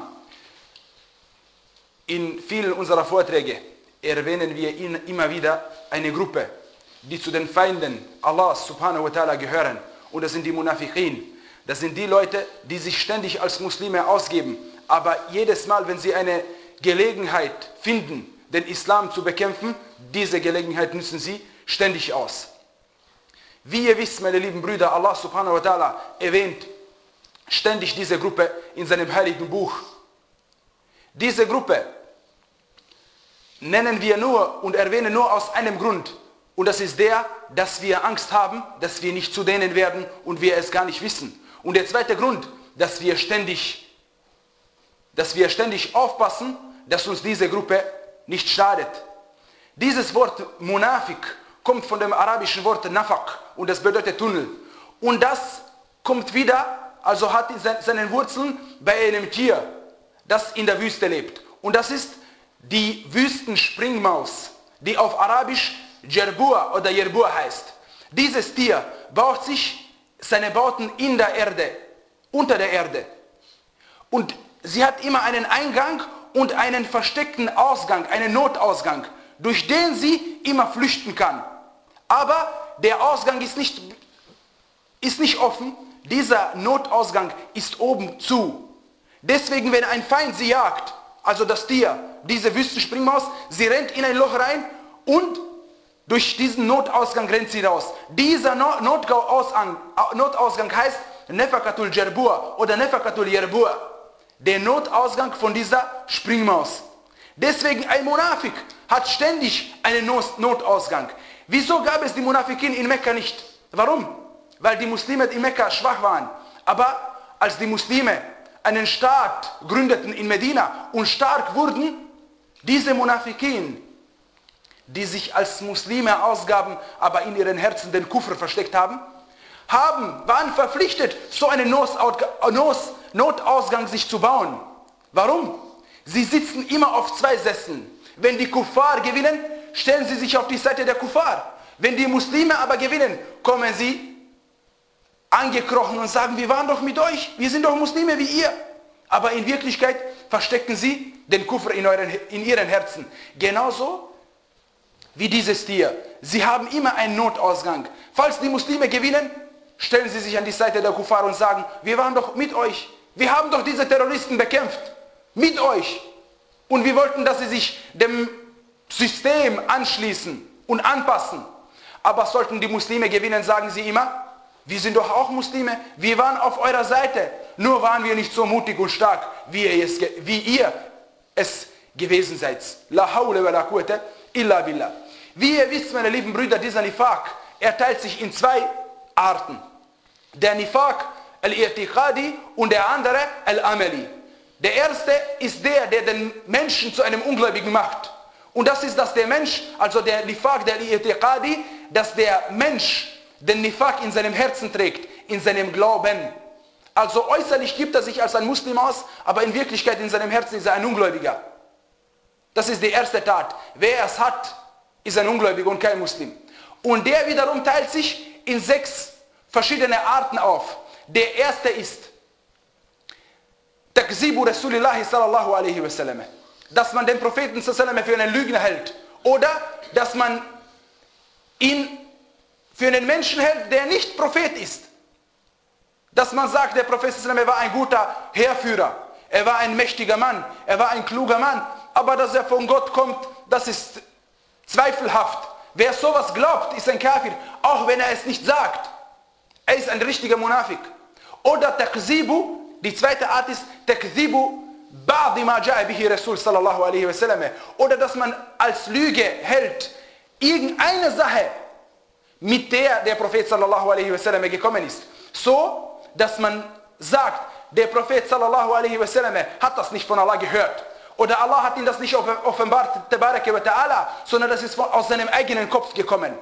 in vielen unserer Vorträge erwähnen wir immer wieder eine Gruppe, die zu den Feinden Allahs subhanahu wa ta'ala gehören, und das sind die Munafiqin. Das sind die Leute, die sich ständig als Muslime ausgeben, aber jedes Mal, wenn sie eine Gelegenheit finden, den Islam zu bekämpfen, diese Gelegenheit nutzen sie ständig aus. Wie ihr wisst, meine lieben Brüder, Allah subhanahu wa ta'ala erwähnt ständig diese Gruppe in seinem heiligen Buch. Diese Gruppe nennen wir nur und erwähnen nur aus einem Grund, und das ist der, dass wir Angst haben, dass wir nicht zu denen werden und wir es gar nicht wissen. Und der zweite Grund, dass wir ständig dass wir ständig aufpassen, dass uns diese Gruppe nicht schadet. Dieses Wort Munafik kommt von dem arabischen Wort Nafaq und das bedeutet Tunnel. Und das kommt wieder, also hat seine Wurzeln bei einem Tier, das in der Wüste lebt. Und das ist die Wüstenspringmaus, die auf Arabisch Jerbua oder Jerbua heißt. Dieses Tier baut sich seine Bauten in der Erde, unter der Erde. Und sie hat immer einen Eingang und einen versteckten Ausgang, einen Notausgang, durch den sie immer flüchten kann. Aber der Ausgang ist nicht, ist nicht offen, dieser Notausgang ist oben zu. Deswegen, wenn ein Feind sie jagt, also das Tier, diese Wüstenspringmaus, sie rennt in ein Loch rein und durch diesen Notausgang rennt sie raus. Dieser Notausgang, Notausgang heißt Nefakatul Jerbua oder Nefakatul Jerbua. Der Notausgang von dieser Springmaus. Deswegen ein Munafik hat ständig einen Notausgang. Wieso gab es die Munafikin in Mekka nicht? Warum? Weil die Muslime in Mekka schwach waren. Aber als die Muslime einen Staat gründeten in Medina und stark wurden, diese Munafikin, die sich als Muslime ausgaben, aber in ihren Herzen den Kufr versteckt haben, haben, waren verpflichtet, so einen Notausgang sich zu bauen. Warum? Sie sitzen immer auf zwei Sesseln. Wenn die Kuffar gewinnen, stellen sie sich auf die Seite der Kuffar. Wenn die Muslime aber gewinnen, kommen sie angekrochen und sagen, wir waren doch mit euch, wir sind doch Muslime wie ihr. Aber in Wirklichkeit verstecken sie den Kufr in, euren, in ihren Herzen. Genauso wie dieses Tier. Sie haben immer einen Notausgang. Falls die Muslime gewinnen, stellen sie sich an die Seite der Kuffar und sagen, wir waren doch mit euch. Wir haben doch diese Terroristen bekämpft. Mit euch. Und wir wollten, dass sie sich dem System anschließen und anpassen. Aber sollten die Muslime gewinnen, sagen sie immer, Wir sind doch auch Muslime, wir waren auf eurer Seite. Nur waren wir nicht so mutig und stark, wie ihr es, wie ihr es gewesen seid. La hawla wa la quwwata illa billah. Wie ihr wisst, meine lieben Brüder, dieser Nifaq, er teilt sich in zwei Arten. Der Nifaq al-I'tiqadi und der andere al-Amali. Der erste ist der, der den Menschen zu einem Ungläubigen macht. Und das ist, dass der Mensch, also der Nifaq, der I'tiqadi, dass der Mensch den Nifaq in seinem Herzen trägt, in seinem Glauben. Also äußerlich gibt er sich als ein Muslim aus, aber in Wirklichkeit in seinem Herzen ist er ein Ungläubiger. Das ist die erste Tat. Wer es hat, ist ein Ungläubiger und kein Muslim. Und der wiederum teilt sich in sechs verschiedene Arten auf. Der erste ist Takzibu Rasulillahi sallallahu alaihi wasallam. Dass man den Propheten sallallahu alaihi wasallam für einen Lügner hält. Oder dass man ihn für einen Menschen hält, der nicht Prophet ist. Dass man sagt, der Prophet sallallahu alaihi wasallam war ein guter Heerführer. Er war ein mächtiger Mann. Er war ein kluger Mann. Aber dass er von Gott kommt, das ist zweifelhaft. Wer sowas glaubt, ist ein Kafir. Auch wenn er es nicht sagt. Er ist ein richtiger Munafik. Oder Takzibu, die zweite Art ist Takzibu ba'di ma ja'a bihi Rasul sallallahu alaihi wasallam. Oder dass man als Lüge hält irgendeine Sache, mit der der Prophet sallallahu alaihi wasallam gekommen ist. So, dass man sagt, der Prophet sallallahu alaihi wasallam hat das nicht von Allah gehört. Oder Allah hat ihm das nicht offenbart, tabaraka wa ta'ala, sondern das ist aus seinem eigenen Kopf gekommen.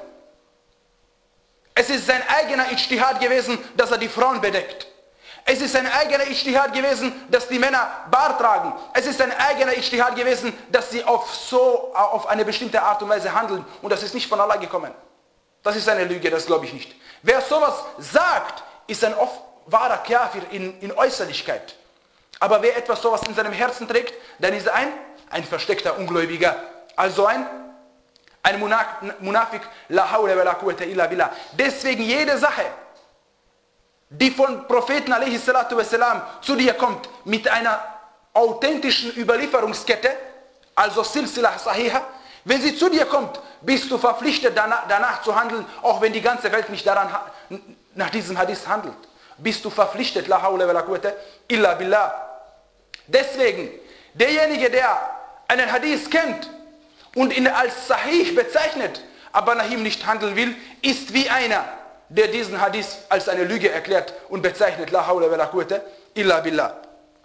Es ist sein eigener Ijtihad gewesen, dass er die Frauen bedeckt. Es ist sein eigener Ijtihad gewesen, dass die Männer Bart tragen. Es ist sein eigener Ijtihad gewesen, dass sie auf so, auf eine bestimmte Art und Weise handeln. Und das ist nicht von Allah gekommen. Das ist eine Lüge, das glaube ich nicht. Wer sowas sagt, ist ein oft wahrer Kafir in, in Äußerlichkeit. Aber wer etwas sowas in seinem Herzen trägt, dann ist er ein, ein versteckter Ungläubiger. Also ein, ein Munafik, la hawla wa la quwwata illa billah. Deswegen jede Sache, die von Propheten alaihi salatu wassalam zu dir kommt, mit einer authentischen Überlieferungskette, also Silsilah Sahiha, wenn sie zu dir kommt, bist du verpflichtet danach, danach zu handeln, auch wenn die ganze Welt nicht daran, nach diesem Hadith handelt. Bist du verpflichtet, la hawla wa la quwwata illa billah. Deswegen, derjenige, der einen Hadith kennt und ihn als Sahih bezeichnet, aber nach ihm nicht handeln will, ist wie einer, der diesen Hadith als eine Lüge erklärt und bezeichnet, la hawla wa la quwwata illa billah.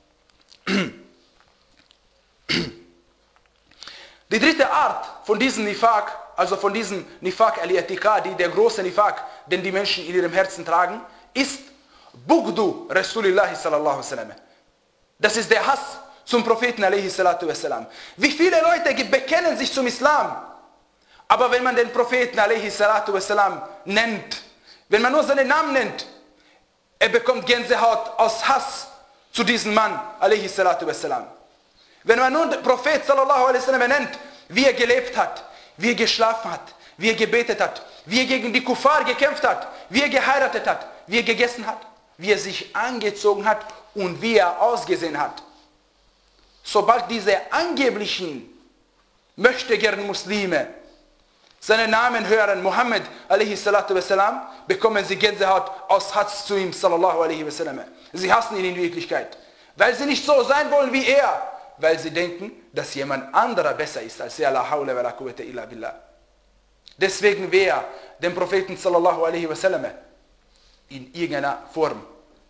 Die dritte Art von diesem Nifaq, also von diesem Nifaq al-I'tiqadi, der große Nifaq, den die Menschen in ihrem Herzen tragen, ist Bugdu Rasulillahi sallallahu alaihi wasallam. Das ist der Hass zum Propheten alaihi salatu wassalam. Wie viele Leute bekennen sich zum Islam, aber wenn man den Propheten alaihi salatu wassalam nennt, wenn man nur seinen Namen nennt, er bekommt Gänsehaut aus Hass zu diesem Mann alaihi salatu wassalam. Wenn man nun den Prophet sallallahu alaihi wasallam nennt, wie er gelebt hat, wie er geschlafen hat, wie er gebetet hat, wie er gegen die Kuffar gekämpft hat, wie er geheiratet hat, wie er gegessen hat, wie er sich angezogen hat und wie er ausgesehen hat. Sobald diese angeblichen möchtegern Muslime seinen Namen hören, Muhammad alaihi salatu wassalam, bekommen sie Gänsehaut aus Hass zu ihm sallallahu alaihi wasallam. Sie hassen ihn in Wirklichkeit, weil sie nicht so sein wollen wie er, weil sie denken, dass jemand anderer besser ist als er, la hawla wa la quwwata illa billah. Deswegen, wer den Propheten sallallahu alaihi wasallam in irgendeiner Form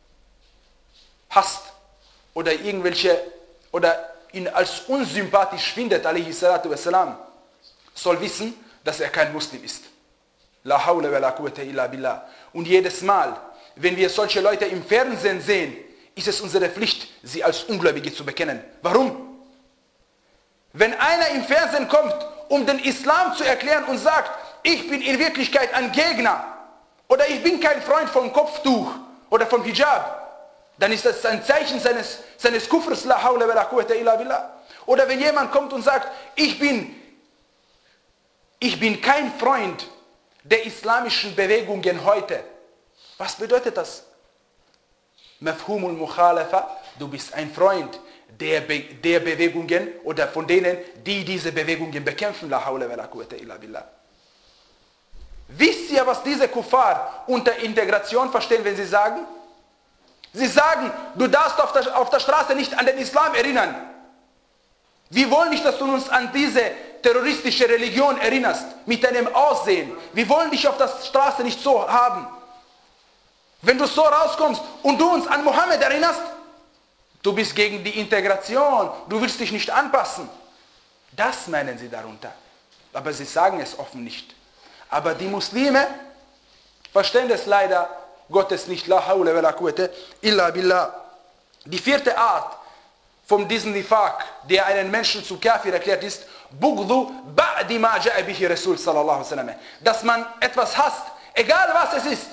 hasst oder irgendwelche oder ihn als unsympathisch findet, alaihi salatu wassalam, soll wissen, dass er kein Muslim ist. La hawla wa la quwwata illa billah. Und jedes Mal, wenn wir solche Leute im Fernsehen sehen, ist es unsere Pflicht, sie als Ungläubige zu bekennen. Warum? Wenn einer im Fernsehen kommt, um den Islam zu erklären und sagt, ich bin in Wirklichkeit ein Gegner oder ich bin kein Freund vom Kopftuch oder vom Hijab, dann ist das ein Zeichen seines, seines Kufrs, la hawla wa la quwwata illa billah. Oder wenn jemand kommt und sagt, ich bin, ich bin kein Freund der islamischen Bewegungen heute. Was bedeutet das? Mafhumul Mukhalafa, du bist ein Freund der, Be der Bewegungen oder von denen, die diese Bewegungen bekämpfen, la hawla wa la quwwata illa billah. Wisst ihr, was diese Kuffar unter Integration verstehen, wenn sie sagen? Sie sagen, du darfst auf der, auf der Straße nicht an den Islam erinnern. Wir wollen nicht, dass du uns an diese terroristische Religion erinnerst, mit deinem Aussehen. Wir wollen dich auf der Straße nicht so haben. Wenn du so rauskommst und du uns an Mohammed erinnerst, du bist gegen die Integration, du willst dich nicht anpassen. Das meinen sie darunter. Aber sie sagen es offen nicht. Aber die Muslime verstehen das leider Gottes nicht. La hawla wa la quwwata illa billah. Die vierte Art von diesem Nifaq, der einen Menschen zu Kafir erklärt, ist Bughdhu ba'di ma ja'a bihi Rasul sallallahu alaihi wasallam. Dass man etwas hasst, egal was es ist.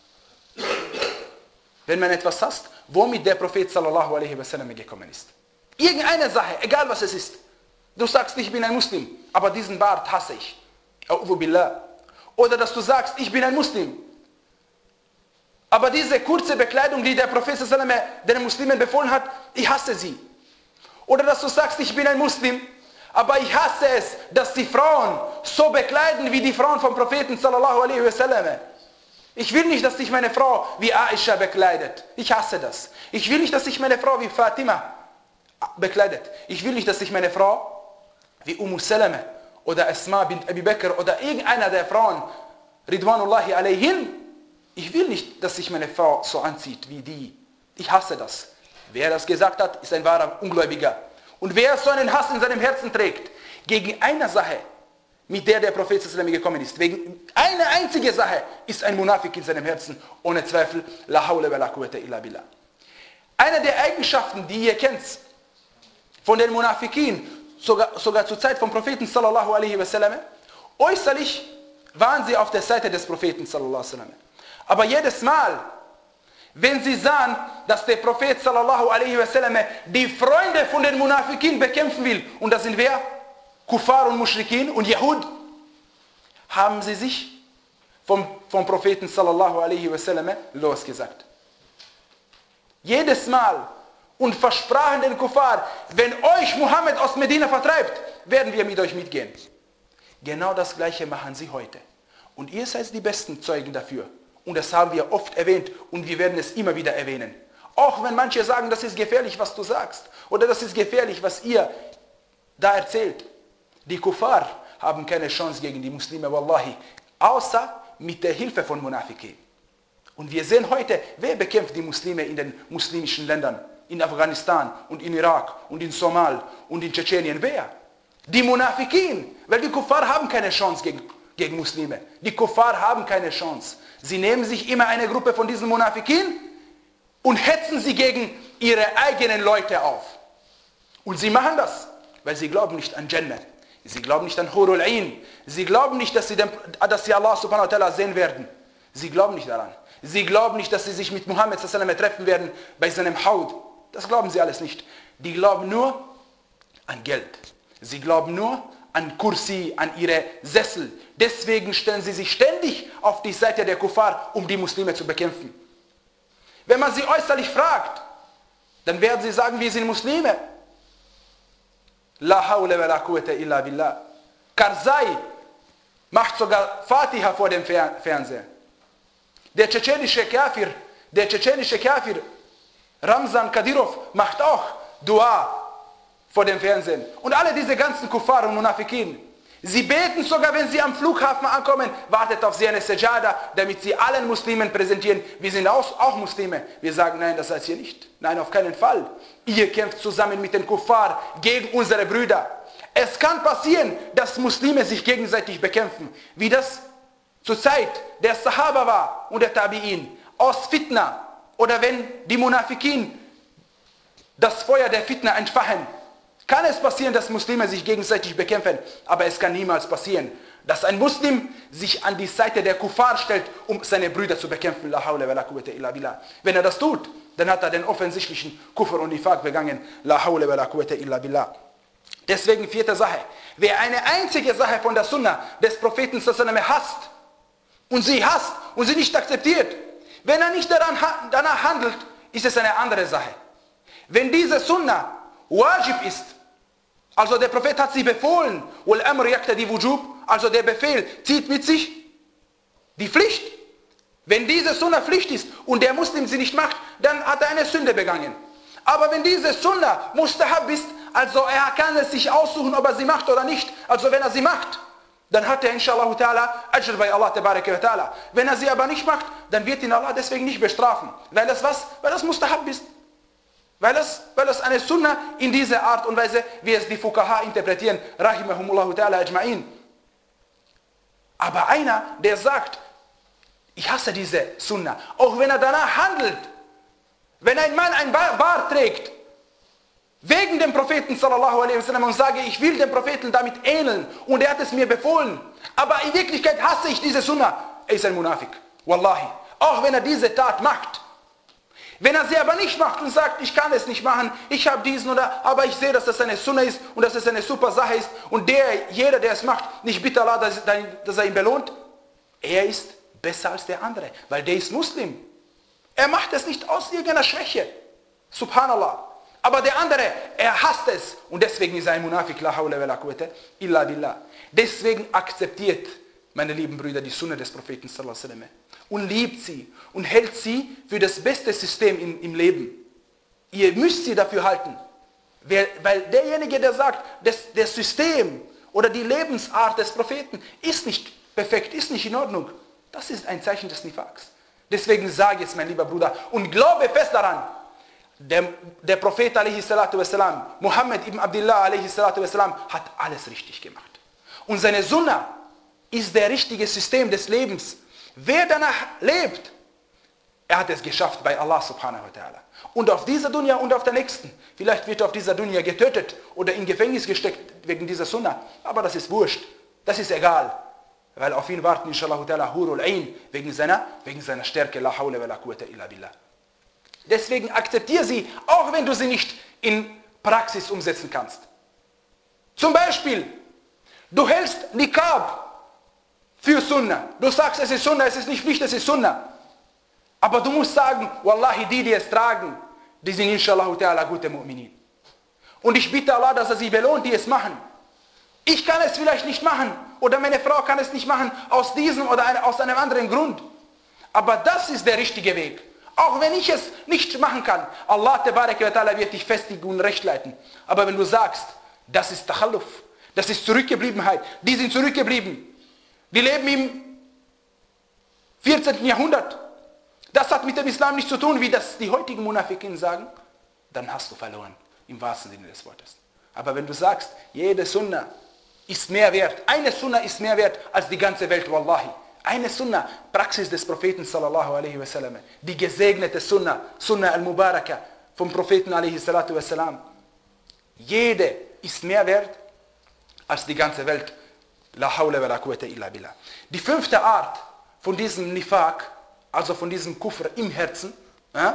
Wenn man etwas hasst, womit der Prophet sallallahu alaihi wasallam gekommen ist. Irgendeine Sache, egal was es ist. Du sagst, ich bin ein Muslim, aber diesen Bart hasse ich. A'udhu billah. Oder dass du sagst, ich bin ein Muslim, aber diese kurze Bekleidung, die der Prophet sallallahu alaihi wasallam den Muslimen befohlen hat, ich hasse sie. Oder dass du sagst, ich bin ein Muslim, aber ich hasse es, dass die Frauen so bekleiden wie die Frauen vom Propheten sallallahu alaihi wasallam. Ich will nicht, dass sich meine Frau wie Aisha bekleidet. Ich hasse das. Ich will nicht, dass sich meine Frau wie Fatima bekleidet. Ich will nicht, dass sich meine Frau wie Umm Salama oder Asma bint Abi Bakr oder irgendeiner der Frauen, Ridwanullahi alayhin, ich will nicht, dass sich meine Frau so anzieht wie die. Ich hasse das. Wer das gesagt hat, ist ein wahrer Ungläubiger. Und wer so einen Hass in seinem Herzen trägt, gegen eine Sache, mit der der Prophet gekommen ist, wegen einer einzigen Sache, ist ein Munafik in seinem Herzen, ohne Zweifel, la hawla wa la quwwata illa billah. Eine der Eigenschaften, die ihr kennt, von den Munafikin, sogar, sogar zur Zeit vom Propheten sallallahu alaihi wasallam, äußerlich waren sie auf der Seite des Propheten sallallahu alaihi wasallam. Aber jedes Mal, wenn sie sahen, dass der Prophet sallallahu alaihi wasallam die Freunde von den Munafikin bekämpfen will, und das sind wer? Kuffar und Mushrikin und Yahud, haben sie sich vom, vom Propheten sallallahu alaihi wasallam losgesagt. Jedes Mal und versprachen den Kuffar, wenn euch Mohammed aus Medina vertreibt, werden wir mit euch mitgehen. Genau das Gleiche machen sie heute. Und ihr seid die besten Zeugen dafür. Und das haben wir oft erwähnt und wir werden es immer wieder erwähnen. Auch wenn manche sagen, das ist gefährlich, was du sagst. Oder das ist gefährlich, was ihr da erzählt. Die Kuffar haben keine Chance gegen die Muslime, wallahi. Außer mit der Hilfe von Munafiqin. Und wir sehen heute, wer bekämpft die Muslime in den muslimischen Ländern? In Afghanistan und in Irak und in Somal und in Tschetschenien. Wer? Die Munafiqin. Weil die Kuffar haben keine Chance gegen, gegen Muslime. Die Kuffar haben keine Chance. Sie nehmen sich immer eine Gruppe von diesen Munafiqin und hetzen sie gegen ihre eigenen Leute auf. Und sie machen das, weil sie glauben nicht an Jannah. Sie glauben nicht an Hurul Ain. Sie glauben nicht, dass sie, den, dass sie Allah subhanahu wa ta'ala sehen werden. Sie glauben nicht daran. Sie glauben nicht, dass sie sich mit Muhammad sallallahu alaihi wasallam treffen werden bei seinem Haud. Das glauben sie alles nicht. Die glauben nur an Geld. Sie glauben nur an Kursi, an ihre Sessel. Deswegen stellen sie sich ständig auf die Seite der Kuffar, um die Muslime zu bekämpfen. Wenn man sie äußerlich fragt, dann werden sie sagen, wir sind Muslime. La hawla wa la quwwata illa billah. Karzai macht sogar Fatiha vor dem Fernseher. Der tschetschenische Kafir, der tschetschenische Kafir, Ramzan Kadyrov, macht auch Dua vor dem Fernsehen. Und alle diese ganzen Kuffar und Munafikin, sie beten sogar, wenn sie am Flughafen ankommen, wartet auf sie eine Sajada, damit sie allen Muslimen präsentieren, wir sind auch, auch Muslime. Wir sagen, nein, das seid ihr nicht. Nein, auf keinen Fall. Ihr kämpft zusammen mit den Kuffar gegen unsere Brüder. Es kann passieren, dass Muslime sich gegenseitig bekämpfen, wie das zur Zeit der Sahaba war und der Tabi'in, aus Fitna, oder wenn die Munafikin das Feuer der Fitna entfachen. Kann es passieren, dass Muslime sich gegenseitig bekämpfen, aber es kann niemals passieren, dass ein Muslim sich an die Seite der Kuffar stellt, um seine Brüder zu bekämpfen. La hawla wa la quwwata illa billah. Wenn er das tut, dann hat er den offensichtlichen Kufr und Nifaq begangen. La hawla wa la quwwata illa billah. Deswegen vierte Sache. Wer eine einzige Sache von der Sunna des Propheten sallallahu alaihi wasallam hasst und sie hasst und sie nicht akzeptiert, wenn er nicht daran, danach handelt, ist es eine andere Sache. Wenn diese Sunna Wajib ist, also der Prophet hat sie befohlen, also der Befehl zieht mit sich Die Pflicht. Wenn diese Sunna Pflicht ist und der Muslim sie nicht macht, dann hat er eine Sünde begangen. Aber wenn diese Sunna Mustahab ist, also er kann es sich aussuchen, ob er sie macht oder nicht, also wenn er sie macht, dann hat er inshallah ta'ala Ajr bei Allah tabaraka wa ta'ala. Wenn er sie aber nicht macht, dann wird ihn Allah deswegen nicht bestrafen. Weil das was? Weil das Mustahab ist. Weil es, weil es eine Sunna in dieser Art und Weise, wie es die Fuqaha interpretieren, rahimahumullahu ta'ala ajma'in. Aber einer, der sagt, ich hasse diese Sunna, auch wenn er danach handelt, wenn ein Mann ein Bart trägt, wegen dem Propheten sallallahu alaihi wasallam und sage, ich will dem Propheten damit ähneln und er hat es mir befohlen, aber in Wirklichkeit hasse ich diese Sunna, er ist ein Munafik, wallahi, auch wenn er diese Tat macht. Wenn er sie aber nicht macht und sagt, ich kann es nicht machen, ich habe diesen oder, aber ich sehe, dass das eine Sunna ist und dass es eine super Sache ist und der, jeder, der es macht, nicht bitte Allah, dass, dass er ihn belohnt, er ist besser als der andere, weil der ist Muslim. Er macht es nicht aus irgendeiner Schwäche, subhanallah. Aber der andere, er hasst es und deswegen ist er ein Munafik, la hawla wa la quwwata illa billah. Deswegen akzeptiert, meine lieben Brüder, die Sunna des Propheten sallallahu alaihi wasallam und liebt sie und hält sie für das beste System in, im Leben. Ihr müsst sie dafür halten. Wer, weil derjenige, der sagt, das, das System oder die Lebensart des Propheten ist nicht perfekt, ist nicht in Ordnung, das ist ein Zeichen des Nifaks. Deswegen sage ich es, mein lieber Bruder, und glaube fest daran, der, der Prophet alaihi salatu wassalam, Muhammad ibn Abdullah alaihi salatu wassalam, hat alles richtig gemacht. Und seine Sunna ist der richtige System des Lebens. Wer danach lebt, er hat es geschafft bei Allah subhanahu wa ta'ala. Und auf dieser Dunya und auf der nächsten. Vielleicht wird er auf dieser Dunya getötet oder in Gefängnis gesteckt wegen dieser Sunna. Aber das ist wurscht. Das ist egal. Weil auf ihn warten inshallah ta'ala Hurul Ain wegen seiner, wegen seiner Stärke. La hawla wa la quwwata illa billah. Deswegen akzeptiere sie, auch wenn du sie nicht in Praxis umsetzen kannst. Zum Beispiel, du hältst Niqab für Sunna. Du sagst, es ist Sunna, es ist nicht Pflicht, es ist Sunna. Aber du musst sagen, Wallahi, die, die es tragen, die sind inshallah ta'ala gute Mu'minin. Und ich bitte Allah, dass er sie belohnt, die es machen. Ich kann es vielleicht nicht machen, oder meine Frau kann es nicht machen, aus diesem oder eine, aus einem anderen Grund. Aber das ist der richtige Weg. Auch wenn ich es nicht machen kann, Allah tabaraka wa ta'ala wird dich festigen und recht leiten. Aber wenn du sagst, das ist Takhalluf, das ist Zurückgebliebenheit, die sind zurückgeblieben, die leben im vierzehnten Jahrhundert, das hat mit dem Islam nichts zu tun, wie das die heutigen Munafikin sagen, dann hast du verloren, im wahrsten Sinne des Wortes. Aber wenn du sagst, jede Sunna ist mehr wert, eine Sunna ist mehr wert als die ganze Welt, wallahi. Eine Sunna, Praxis des Propheten sallallahu alaihi wasallam, die gesegnete Sunna, Sunna al-Mubaraka vom Propheten alaihi salatu wasallam. Jede ist mehr wert als die ganze Welt. La hawla wa la quwwata illa billah. Die fünfte Art von diesem Nifaq, also von diesem Kufr im Herzen, ja,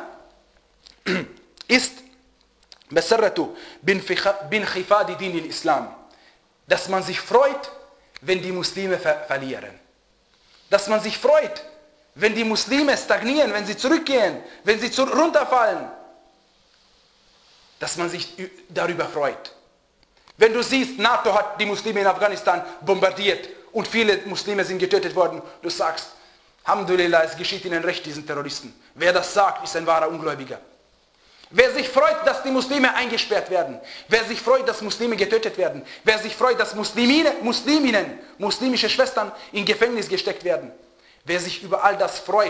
ist Masarratu bin khifadi din al-Islam. Dass man sich freut, wenn die Muslime ver verlieren. Dass man sich freut, wenn die Muslime stagnieren, wenn sie zurückgehen, wenn sie runterfallen. Dass man sich darüber freut. Wenn du siehst, NATO hat die Muslime in Afghanistan bombardiert und viele Muslime sind getötet worden, du sagst, Alhamdulillah, es geschieht ihnen recht, diesen Terroristen. Wer das sagt, ist ein wahrer Ungläubiger. Wer sich freut, dass die Muslime eingesperrt werden, wer sich freut, dass Muslime getötet werden, wer sich freut, dass Muslimine, Musliminnen, muslimische Schwestern in Gefängnis gesteckt werden, wer sich über all das freut,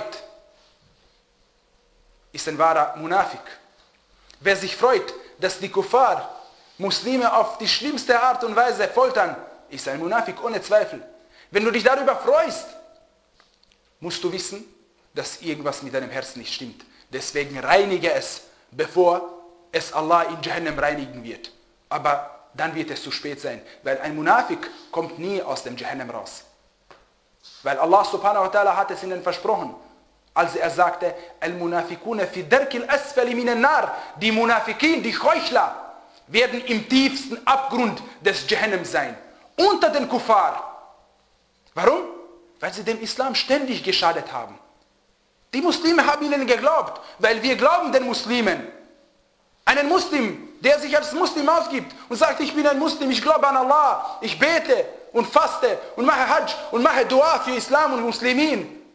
ist ein wahrer Munafik. Wer sich freut, dass die Kuffar Muslime auf die schlimmste Art und Weise foltern, ist ein Munafik ohne Zweifel. Wenn du dich darüber freust, musst du wissen, dass irgendwas mit deinem Herzen nicht stimmt. Deswegen reinige es, bevor es Allah in Jahannam reinigen wird. Aber dann wird es zu spät sein, weil ein Munafik kommt nie aus dem Jahannam raus. Weil Allah subhanahu wa ta'ala hat es ihnen versprochen, als er sagte, Al-Munafikuna fi darkil asfali minan nar, die Munafikin, die Heuchler, werden im tiefsten Abgrund des Jahannam sein, unter den Kuffar. Warum? Weil sie dem Islam ständig geschadet haben. Die Muslime haben ihnen geglaubt, weil wir glauben den Muslimen. Einen Muslim, der sich als Muslim ausgibt und sagt, ich bin ein Muslim, ich glaube an Allah, ich bete und faste und mache Hajj und mache Dua für Islam und Muslimin.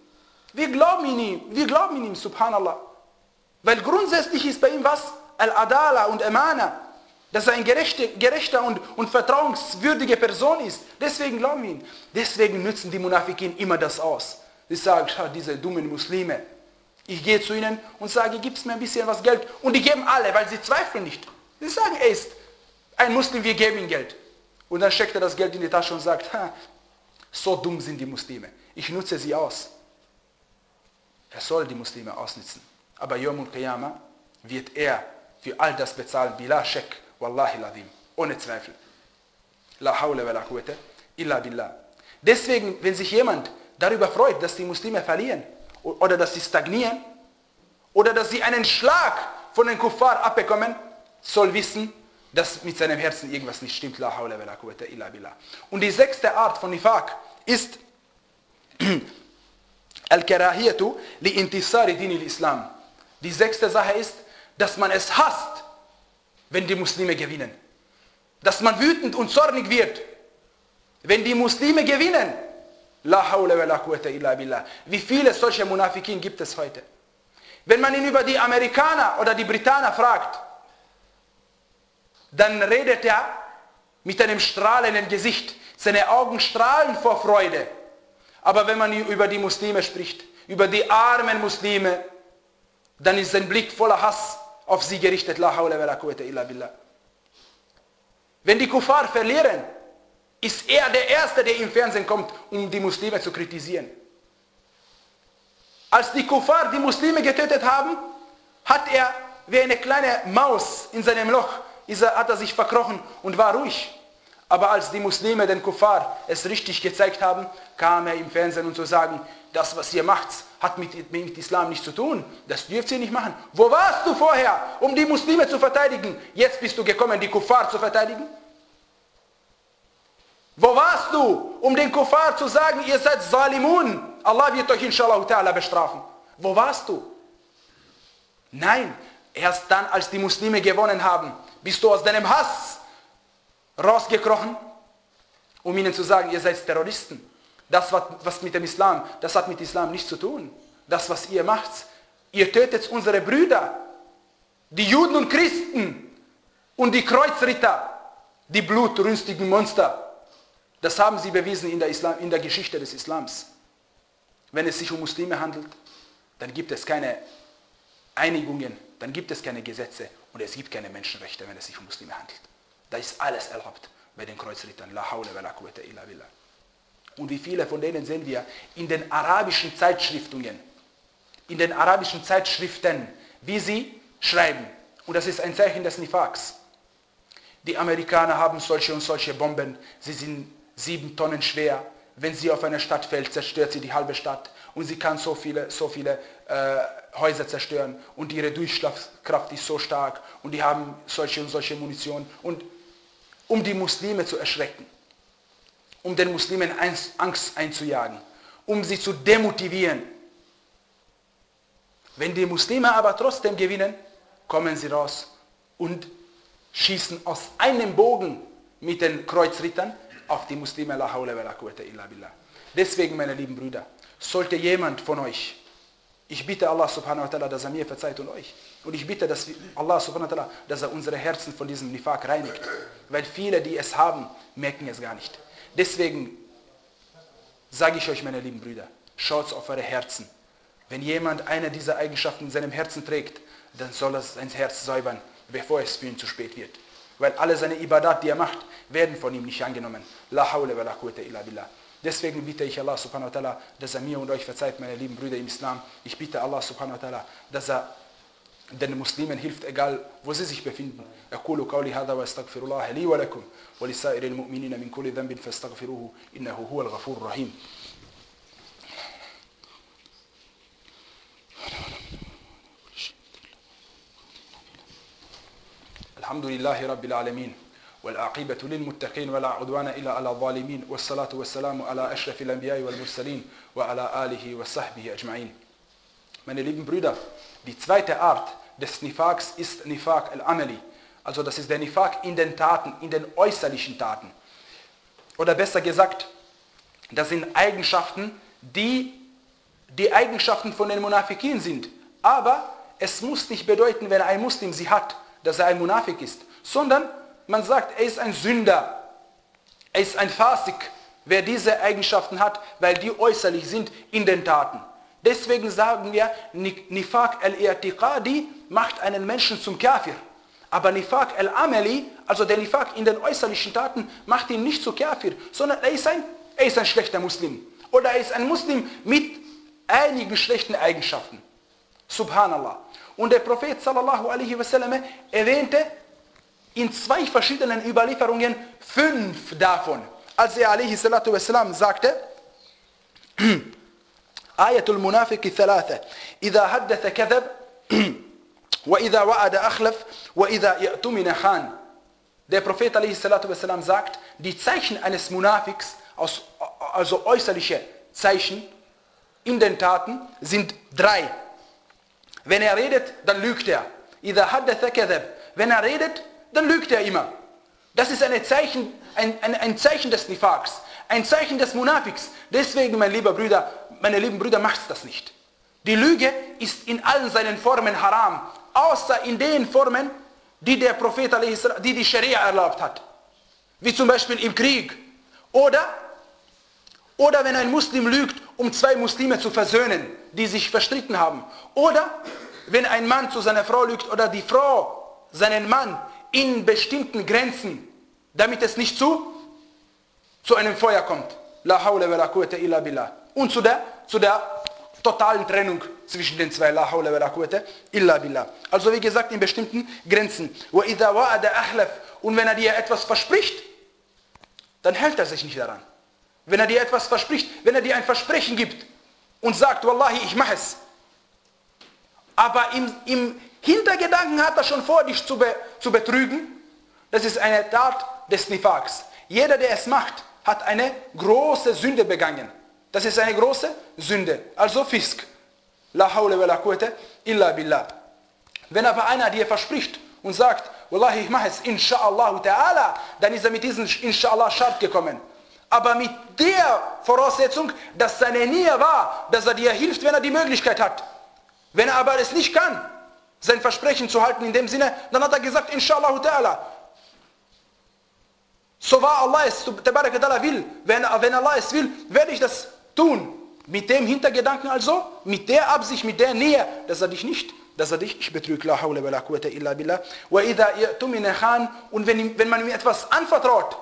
Wir glauben ihm, wir glauben ihm, subhanallah. Weil grundsätzlich ist bei ihm was? Al-Adala und Amana. Dass er ein gerechter, gerechter und, und vertrauenswürdige Person ist. Deswegen glauben wir ihn. Deswegen nützen die Munafikin immer das aus. Sie sagen, schau, diese dummen Muslime. Ich gehe zu ihnen und sage, gib's mir ein bisschen was Geld. Und die geben alle, weil sie zweifeln nicht. Sie sagen, er ist ein Muslim, wir geben ihm Geld. Und dann steckt er das Geld in die Tasche und sagt, ha, so dumm sind die Muslime. Ich nutze sie aus. Er soll die Muslime ausnutzen. Aber Yawm al-Qiyamah wird er für all das bezahlen. Bila Shek, Wallahi Ladim. Ohne Zweifel. La hawla wa la quwwata illa billah. Deswegen, wenn sich jemand darüber freut, dass die Muslime verlieren, oder dass sie stagnieren, oder dass sie einen Schlag von den Kuffar abbekommen, soll wissen, dass mit seinem Herzen irgendwas nicht stimmt. La hawla wa la quwwata illa billah. Und die sechste Art von Nifaq ist Al-Karahiyatu li-intisari din al-Islam. Die sechste Sache ist, dass man es hasst, wenn die Muslime gewinnen. Dass man wütend und zornig wird, wenn die Muslime gewinnen. La hawla wa la quwwata illa billah. Wie viele solche Munafikin gibt es heute? Wenn man ihn über die Amerikaner oder die Britaner fragt, dann redet er mit einem strahlenden Gesicht. Seine Augen strahlen vor Freude. Aber wenn man über die Muslime spricht, über die armen Muslime, dann ist sein Blick voller Hass auf sie gerichtet. La hawla wa la quwwata illa billah. Wenn die Kuffar verlieren, ist er der Erste, der im Fernsehen kommt, um die Muslime zu kritisieren. Als die Kuffar die Muslime getötet haben, hat er wie eine kleine Maus in seinem Loch, hat er sich verkrochen und war ruhig. Aber als die Muslime den Kuffar es richtig gezeigt haben, kam er im Fernsehen und zu sagen, das, was ihr macht, hat mit, mit Islam nichts zu tun. Das dürft ihr nicht machen. Wo warst du vorher, um die Muslime zu verteidigen? Jetzt bist du gekommen, die Kuffar zu verteidigen? Wo warst du, um den Kuffar zu sagen, ihr seid Zalimun? Allah wird euch inshallah ta'ala bestrafen. Wo warst du? Nein, erst dann, als die Muslime gewonnen haben, bist du aus deinem Hass rausgekrochen, um ihnen zu sagen, ihr seid Terroristen. Das, was mit dem Islam, das hat mit Islam nichts zu tun. Das, was ihr macht, ihr tötet unsere Brüder, die Juden und Christen und die Kreuzritter, die blutrünstigen Monster. Das haben sie bewiesen in der, Islam, in der Geschichte des Islams. Wenn es sich um Muslime handelt, dann gibt es keine Einigungen, dann gibt es keine Gesetze und es gibt keine Menschenrechte, wenn es sich um Muslime handelt. Da ist alles erlaubt bei den Kreuzrittern. La hawla wa la quwwata illa billah. Und wie viele von denen sehen wir in den arabischen Zeitschriftungen, in den arabischen Zeitschriften, wie sie schreiben. Und das ist ein Zeichen des Nifaqs. Die Amerikaner haben solche und solche Bomben, sie sind sieben Tonnen schwer. Wenn sie auf eine Stadt fällt, zerstört sie die halbe Stadt. Und sie kann so viele, so viele äh, Häuser zerstören. Und ihre Durchschlagskraft ist so stark. Und die haben solche und solche Munition. Und um die Muslime zu erschrecken, um den Muslimen Angst einzujagen, um sie zu demotivieren. Wenn die Muslime aber trotzdem gewinnen, kommen sie raus und schießen aus einem Bogen mit den Kreuzrittern auf die Muslime. La hawla wa la quwwata illa billah. Deswegen, meine lieben Brüder, sollte jemand von euch, ich bitte Allah subhanahu wa ta'ala, dass er mir verzeiht und euch, und ich bitte dass Allah subhanahu wa ta'ala, dass er unsere Herzen von diesem Nifaq reinigt, weil viele, die es haben, merken es gar nicht. Deswegen sage ich euch, meine lieben Brüder, schaut auf eure Herzen. Wenn jemand eine dieser Eigenschaften in seinem Herzen trägt, dann soll er sein Herz säubern, bevor es für ihn zu spät wird. Weil alle seine Ibadat, die er macht, werden von ihm nicht angenommen. La hawla wa la quwwata illa billah. Deswegen bitte ich Allah subhanahu wa ta'ala, dass er mir und euch verzeiht, meine lieben Brüder im Islam. Ich bitte Allah subhanahu wa ta'ala, dass er den Muslimen hilft, egal wo sie sich befinden. أقول قولي هذا وأستغفر الله لي ولكم ولسائر المؤمنين من كل ذنب فاستغفروه إنه هو الغفور الرحيم. الحمد لله رب العالمين والعاقبة للمتقين ولا عدوان إلا على الظالمين والصلاة والسلام على أشرف الأنبياء والمرسلين وعلى آله وصحبه أجمعين. Meine lieben Brüder, die zweite Art des Nifaqs ist Nifaq al-Amali. Also das ist der Nifaq in den Taten, in den äußerlichen Taten. Oder besser gesagt, das sind Eigenschaften, die die Eigenschaften von den Munafikin sind. Aber es muss nicht bedeuten, wenn ein Muslim sie hat, dass er ein Munafik ist. Sondern man sagt, er ist ein Sünder, er ist ein Fasik, wer diese Eigenschaften hat, weil die äußerlich sind in den Taten. Deswegen sagen wir, Nifaq al-I'tiqadi macht einen Menschen zum Kafir. Aber Nifaq al-Amali, also der Nifaq in den äußerlichen Taten, macht ihn nicht zu Kafir, sondern er ist ein, er ist ein schlechter Muslim. Oder er ist ein Muslim mit einigen schlechten Eigenschaften. Subhanallah. Und der Prophet sallallahu alaihi wasallam erwähnte in zwei verschiedenen Überlieferungen fünf davon. Als er alaihi salatu wasallam sagte, Ayatul Munafiqi thalatha, idha haddatha kadhab, wa idha wa'ada akhlaf, wa idha i'tumina khan. Der Prophet alaihi salatu wasallam sagt, die Zeichen eines Munafiks, also äußerliche Zeichen in den Taten, sind drei. Wenn er redet, dann lügt er. Idha haddatha kadhab. Wenn er redet, dann lügt er immer. Das ist ein Zeichen, ein, ein, ein Zeichen des Nifaqs, ein Zeichen des Munafiks. Deswegen, mein lieber Brüder, meine lieben Brüder, macht das nicht. Die Lüge ist in allen seinen Formen haram, außer in den Formen, die der Prophet, die die Scharia erlaubt hat. Wie zum Beispiel im Krieg. Oder, oder wenn ein Muslim lügt, um zwei Muslime zu versöhnen, die sich verstritten haben. Oder wenn ein Mann zu seiner Frau lügt oder die Frau seinen Mann in bestimmten Grenzen, damit es nicht zu, zu einem Feuer kommt. La hawla wa la quwwata illa billah. Und zu der, zu der totalen Trennung zwischen den zwei. La hawla wa la quwwata illa billah. Also wie gesagt, in bestimmten Grenzen. Wa idha wa'ada akhlaf. Und wenn er dir etwas verspricht, dann hält er sich nicht daran. Wenn er dir etwas verspricht, wenn er dir ein Versprechen gibt und sagt, Wallahi, ich mache es. Aber im, im Hintergedanken hat er schon vor, dich zu, be, zu betrügen. Das ist eine Tat des Nifaqs. Jeder, der es macht, hat eine große Sünde begangen. Das ist eine große Sünde. Also Fisk. La hawla wa la quwwata illa billah. Wenn aber einer dir verspricht und sagt, Wallahi, ich mache es, inshallah ta'ala, dann ist er mit diesem inshallah Schart gekommen. Aber mit der Voraussetzung, dass seine Nähe war, dass er dir hilft, wenn er die Möglichkeit hat. Wenn er aber es nicht kann, sein Versprechen zu halten in dem Sinne, dann hat er gesagt, inshallah ta'ala. So wahr Allah es will, wenn, wenn Allah es will, werde ich das tun. Mit dem Hintergedanken also, mit der Absicht, mit der Nähe, dass er dich nicht, dass er dich nicht betrügt. La hawla wa la quwwata illa billah. Wa idha i'tumina khan. Und wenn, wenn man ihm etwas anvertraut,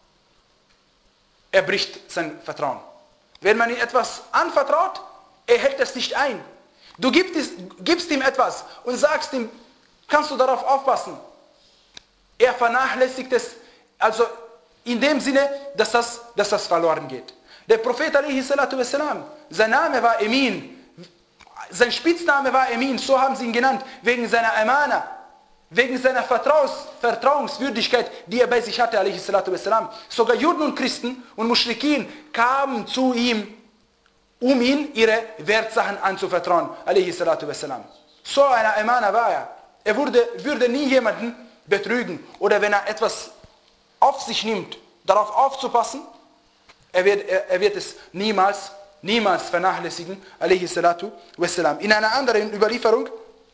er bricht sein Vertrauen. Wenn man ihm etwas anvertraut, er hält es nicht ein. Du gibst, es, gibst ihm etwas und sagst ihm, kannst du darauf aufpassen? Er vernachlässigt es, also in dem Sinne, dass das, dass das verloren geht. Der Prophet alaihi salatu wassalam, sein Name war Emin, sein Spitzname war Emin, so haben sie ihn genannt, wegen seiner Amana, wegen seiner Vertrauens, Vertrauenswürdigkeit, die er bei sich hatte, alaihi salatu wassalam. Sogar Juden und Christen und Muschrikin kamen zu ihm, um ihn ihre Wertsachen anzuvertrauen, alaihi salatu wassalam. So eine Amana war er. Er würde, würde nie jemanden betrügen. Oder wenn er etwas auf sich nimmt, darauf aufzupassen, er wird, er, er wird es niemals, niemals vernachlässigen, alaihi salatu wassalam. In einer anderen Überlieferung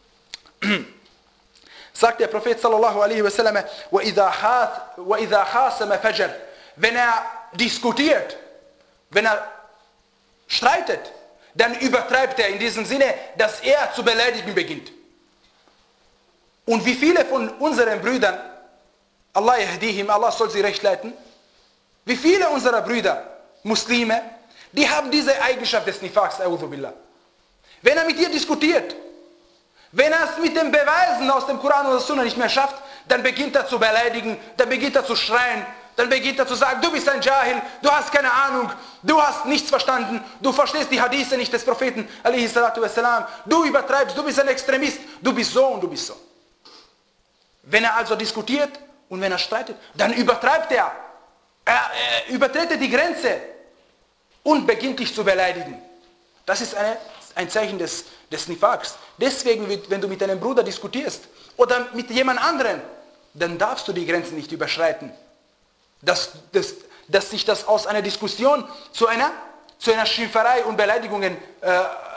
sagt der Prophet sallallahu alaihi wasallam, wa idha khasama fajr, wenn er diskutiert, wenn er streitet, dann übertreibt er in diesem Sinne, dass er zu beleidigen beginnt. Und wie viele von unseren Brüdern, Allah yahdihim, Allah soll sie recht leiten, wie viele unserer Brüder, Muslime, die haben diese Eigenschaft des Nifaqs, a'udhu billah. Wenn er mit dir diskutiert, wenn er es mit den Beweisen aus dem Koran oder Sunna nicht mehr schafft, dann beginnt er zu beleidigen, dann beginnt er zu schreien, dann beginnt er zu sagen, du bist ein Jahil, du hast keine Ahnung, du hast nichts verstanden, du verstehst die Hadithe nicht des Propheten, alaihi salatu wassalam, du übertreibst, du bist ein Extremist, du bist so und du bist so. Wenn er also diskutiert und wenn er streitet, dann übertreibt er, er, er übertretet die Grenze und beginnt dich zu beleidigen. Das ist eine, ein Zeichen des, des Nifaqs. Deswegen, wenn du mit deinem Bruder diskutierst oder mit jemand anderem, dann darfst du die Grenzen nicht überschreiten. Dass, dass, dass sich das aus einer Diskussion zu einer, zu einer Schimpferei und Beleidigungen äh,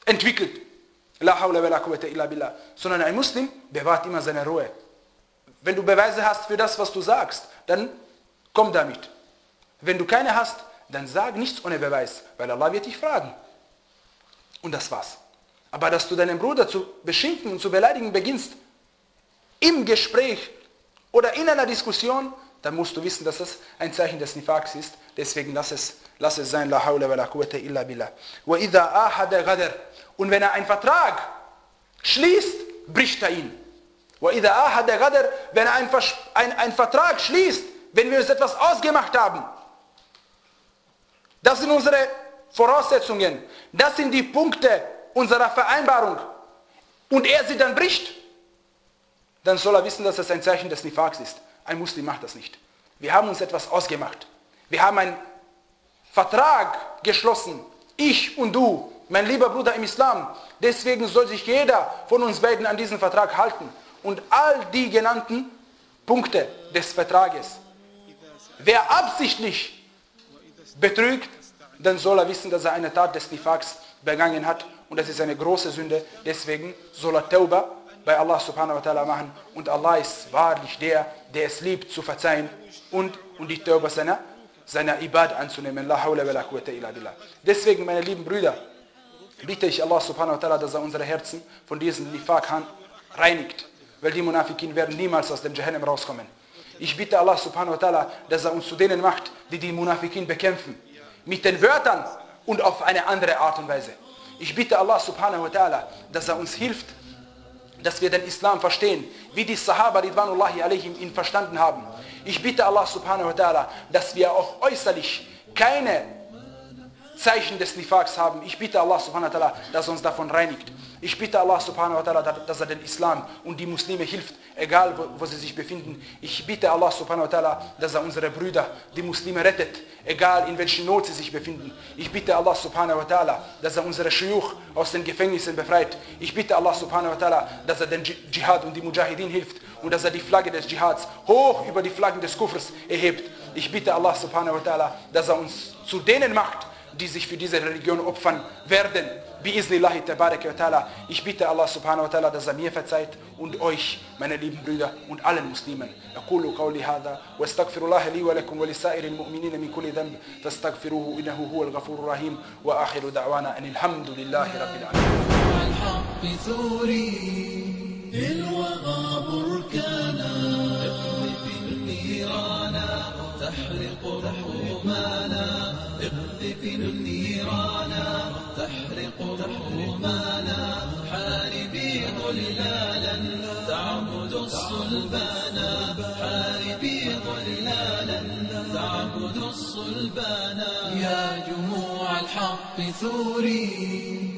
entwickelt. La hawla wa la quwwata illa billah. Sondern ein Muslim bewahrt immer seine Ruhe. Wenn du Beweise hast für das, was du sagst, dann komm damit. Wenn du keine hast, dann sag nichts ohne Beweis, weil Allah wird dich fragen. Und das war's. Aber dass du deinen Bruder zu beschimpfen und zu beleidigen beginnst, im Gespräch oder in einer Diskussion, dann musst du wissen, dass das ein Zeichen des Nifaks ist. Deswegen lass es, lass es sein. La hawla wa la quwwata illa billah. Wa idha ahada ghadar. Und wenn er einen Vertrag schließt, bricht er ihn. Wa idha ahada ghadar. Wenn er einen, ein, einen Vertrag schließt, wenn wir uns etwas ausgemacht haben, das sind unsere Voraussetzungen, das sind die Punkte unserer Vereinbarung, und er sie dann bricht, dann soll er wissen, dass das ein Zeichen des Nifaks ist. Ein Muslim macht das nicht. Wir haben uns etwas ausgemacht. Wir haben einen Vertrag geschlossen. Ich und du, mein lieber Bruder im Islam. Deswegen soll sich jeder von uns beiden an diesen Vertrag halten. Und all die genannten Punkte des Vertrages. Wer absichtlich betrügt, dann soll er wissen, dass er eine Tat des Nifaks begangen hat. Und das ist eine große Sünde. Deswegen soll er Tauba bei Allah subhanahu wa ta'ala machen. Und Allah ist wahrlich der, der es liebt zu verzeihen und, und die Tauba seiner, seiner Ibad anzunehmen. La hawla wa la quwwata illa billah. Deswegen, meine lieben Brüder, bitte ich Allah subhanahu wa ta'ala, dass er unsere Herzen von diesem Nifak reinigt. Weil die Munafikin werden niemals aus dem Jahannam rauskommen. Ich bitte Allah subhanahu wa ta'ala, dass er uns zu denen macht, die die Munafikin bekämpfen. Mit den Wörtern und auf eine andere Art und Weise. Ich bitte Allah subhanahu wa ta'ala, dass er uns hilft, dass wir den Islam verstehen, wie die Sahaba ridwanullahi alaihim ihn verstanden haben. Ich bitte Allah subhanahu wa ta'ala, dass wir auch äußerlich keine Zeichen des Nifaks haben. Ich bitte Allah subhanahu wa ta'ala, dass er uns davon reinigt. Ich bitte Allah subhanahu wa ta'ala, dass er den Islam und die Muslime hilft, egal wo, wo sie sich befinden. Ich bitte Allah subhanahu wa ta'ala, dass er unsere Brüder, die Muslime, rettet, egal in welcher Not sie sich befinden. Ich bitte Allah subhanahu wa ta'ala, dass er unsere Shuyukh aus den Gefängnissen befreit. Ich bitte Allah subhanahu wa ta'ala, dass er den Dschihad und die Mujahideen hilft und dass er die Flagge des Dschihads hoch über die Flaggen des Kufrs erhebt. Ich bitte Allah subhanahu wa ta'ala, dass er uns zu denen macht, die sich für diese Religion opfern werden. Biiznillahi tabaraka wa ta'ala. Ich bitte Allah subhanahu wa ta'ala, dass er mir verzeiht und euch, meine lieben Brüder und allen Muslimen. أقول قولي هذا واستغفر الله لي ولكم ولسائر المؤمنين من كل ذنب فاستغفروه إنه هو الغفور الرحيم وآخر دعوانا أن الحمد لله رب العالمين. الحق ثوري الوغى بركانا اقذف النيران تحرق رحومانا اقذف النيران تحرق رحومانا حاربي ظلالا تعبد الصلبانا حاربي ظلالا تعبد الصلبانا يا جموع الحق ثوري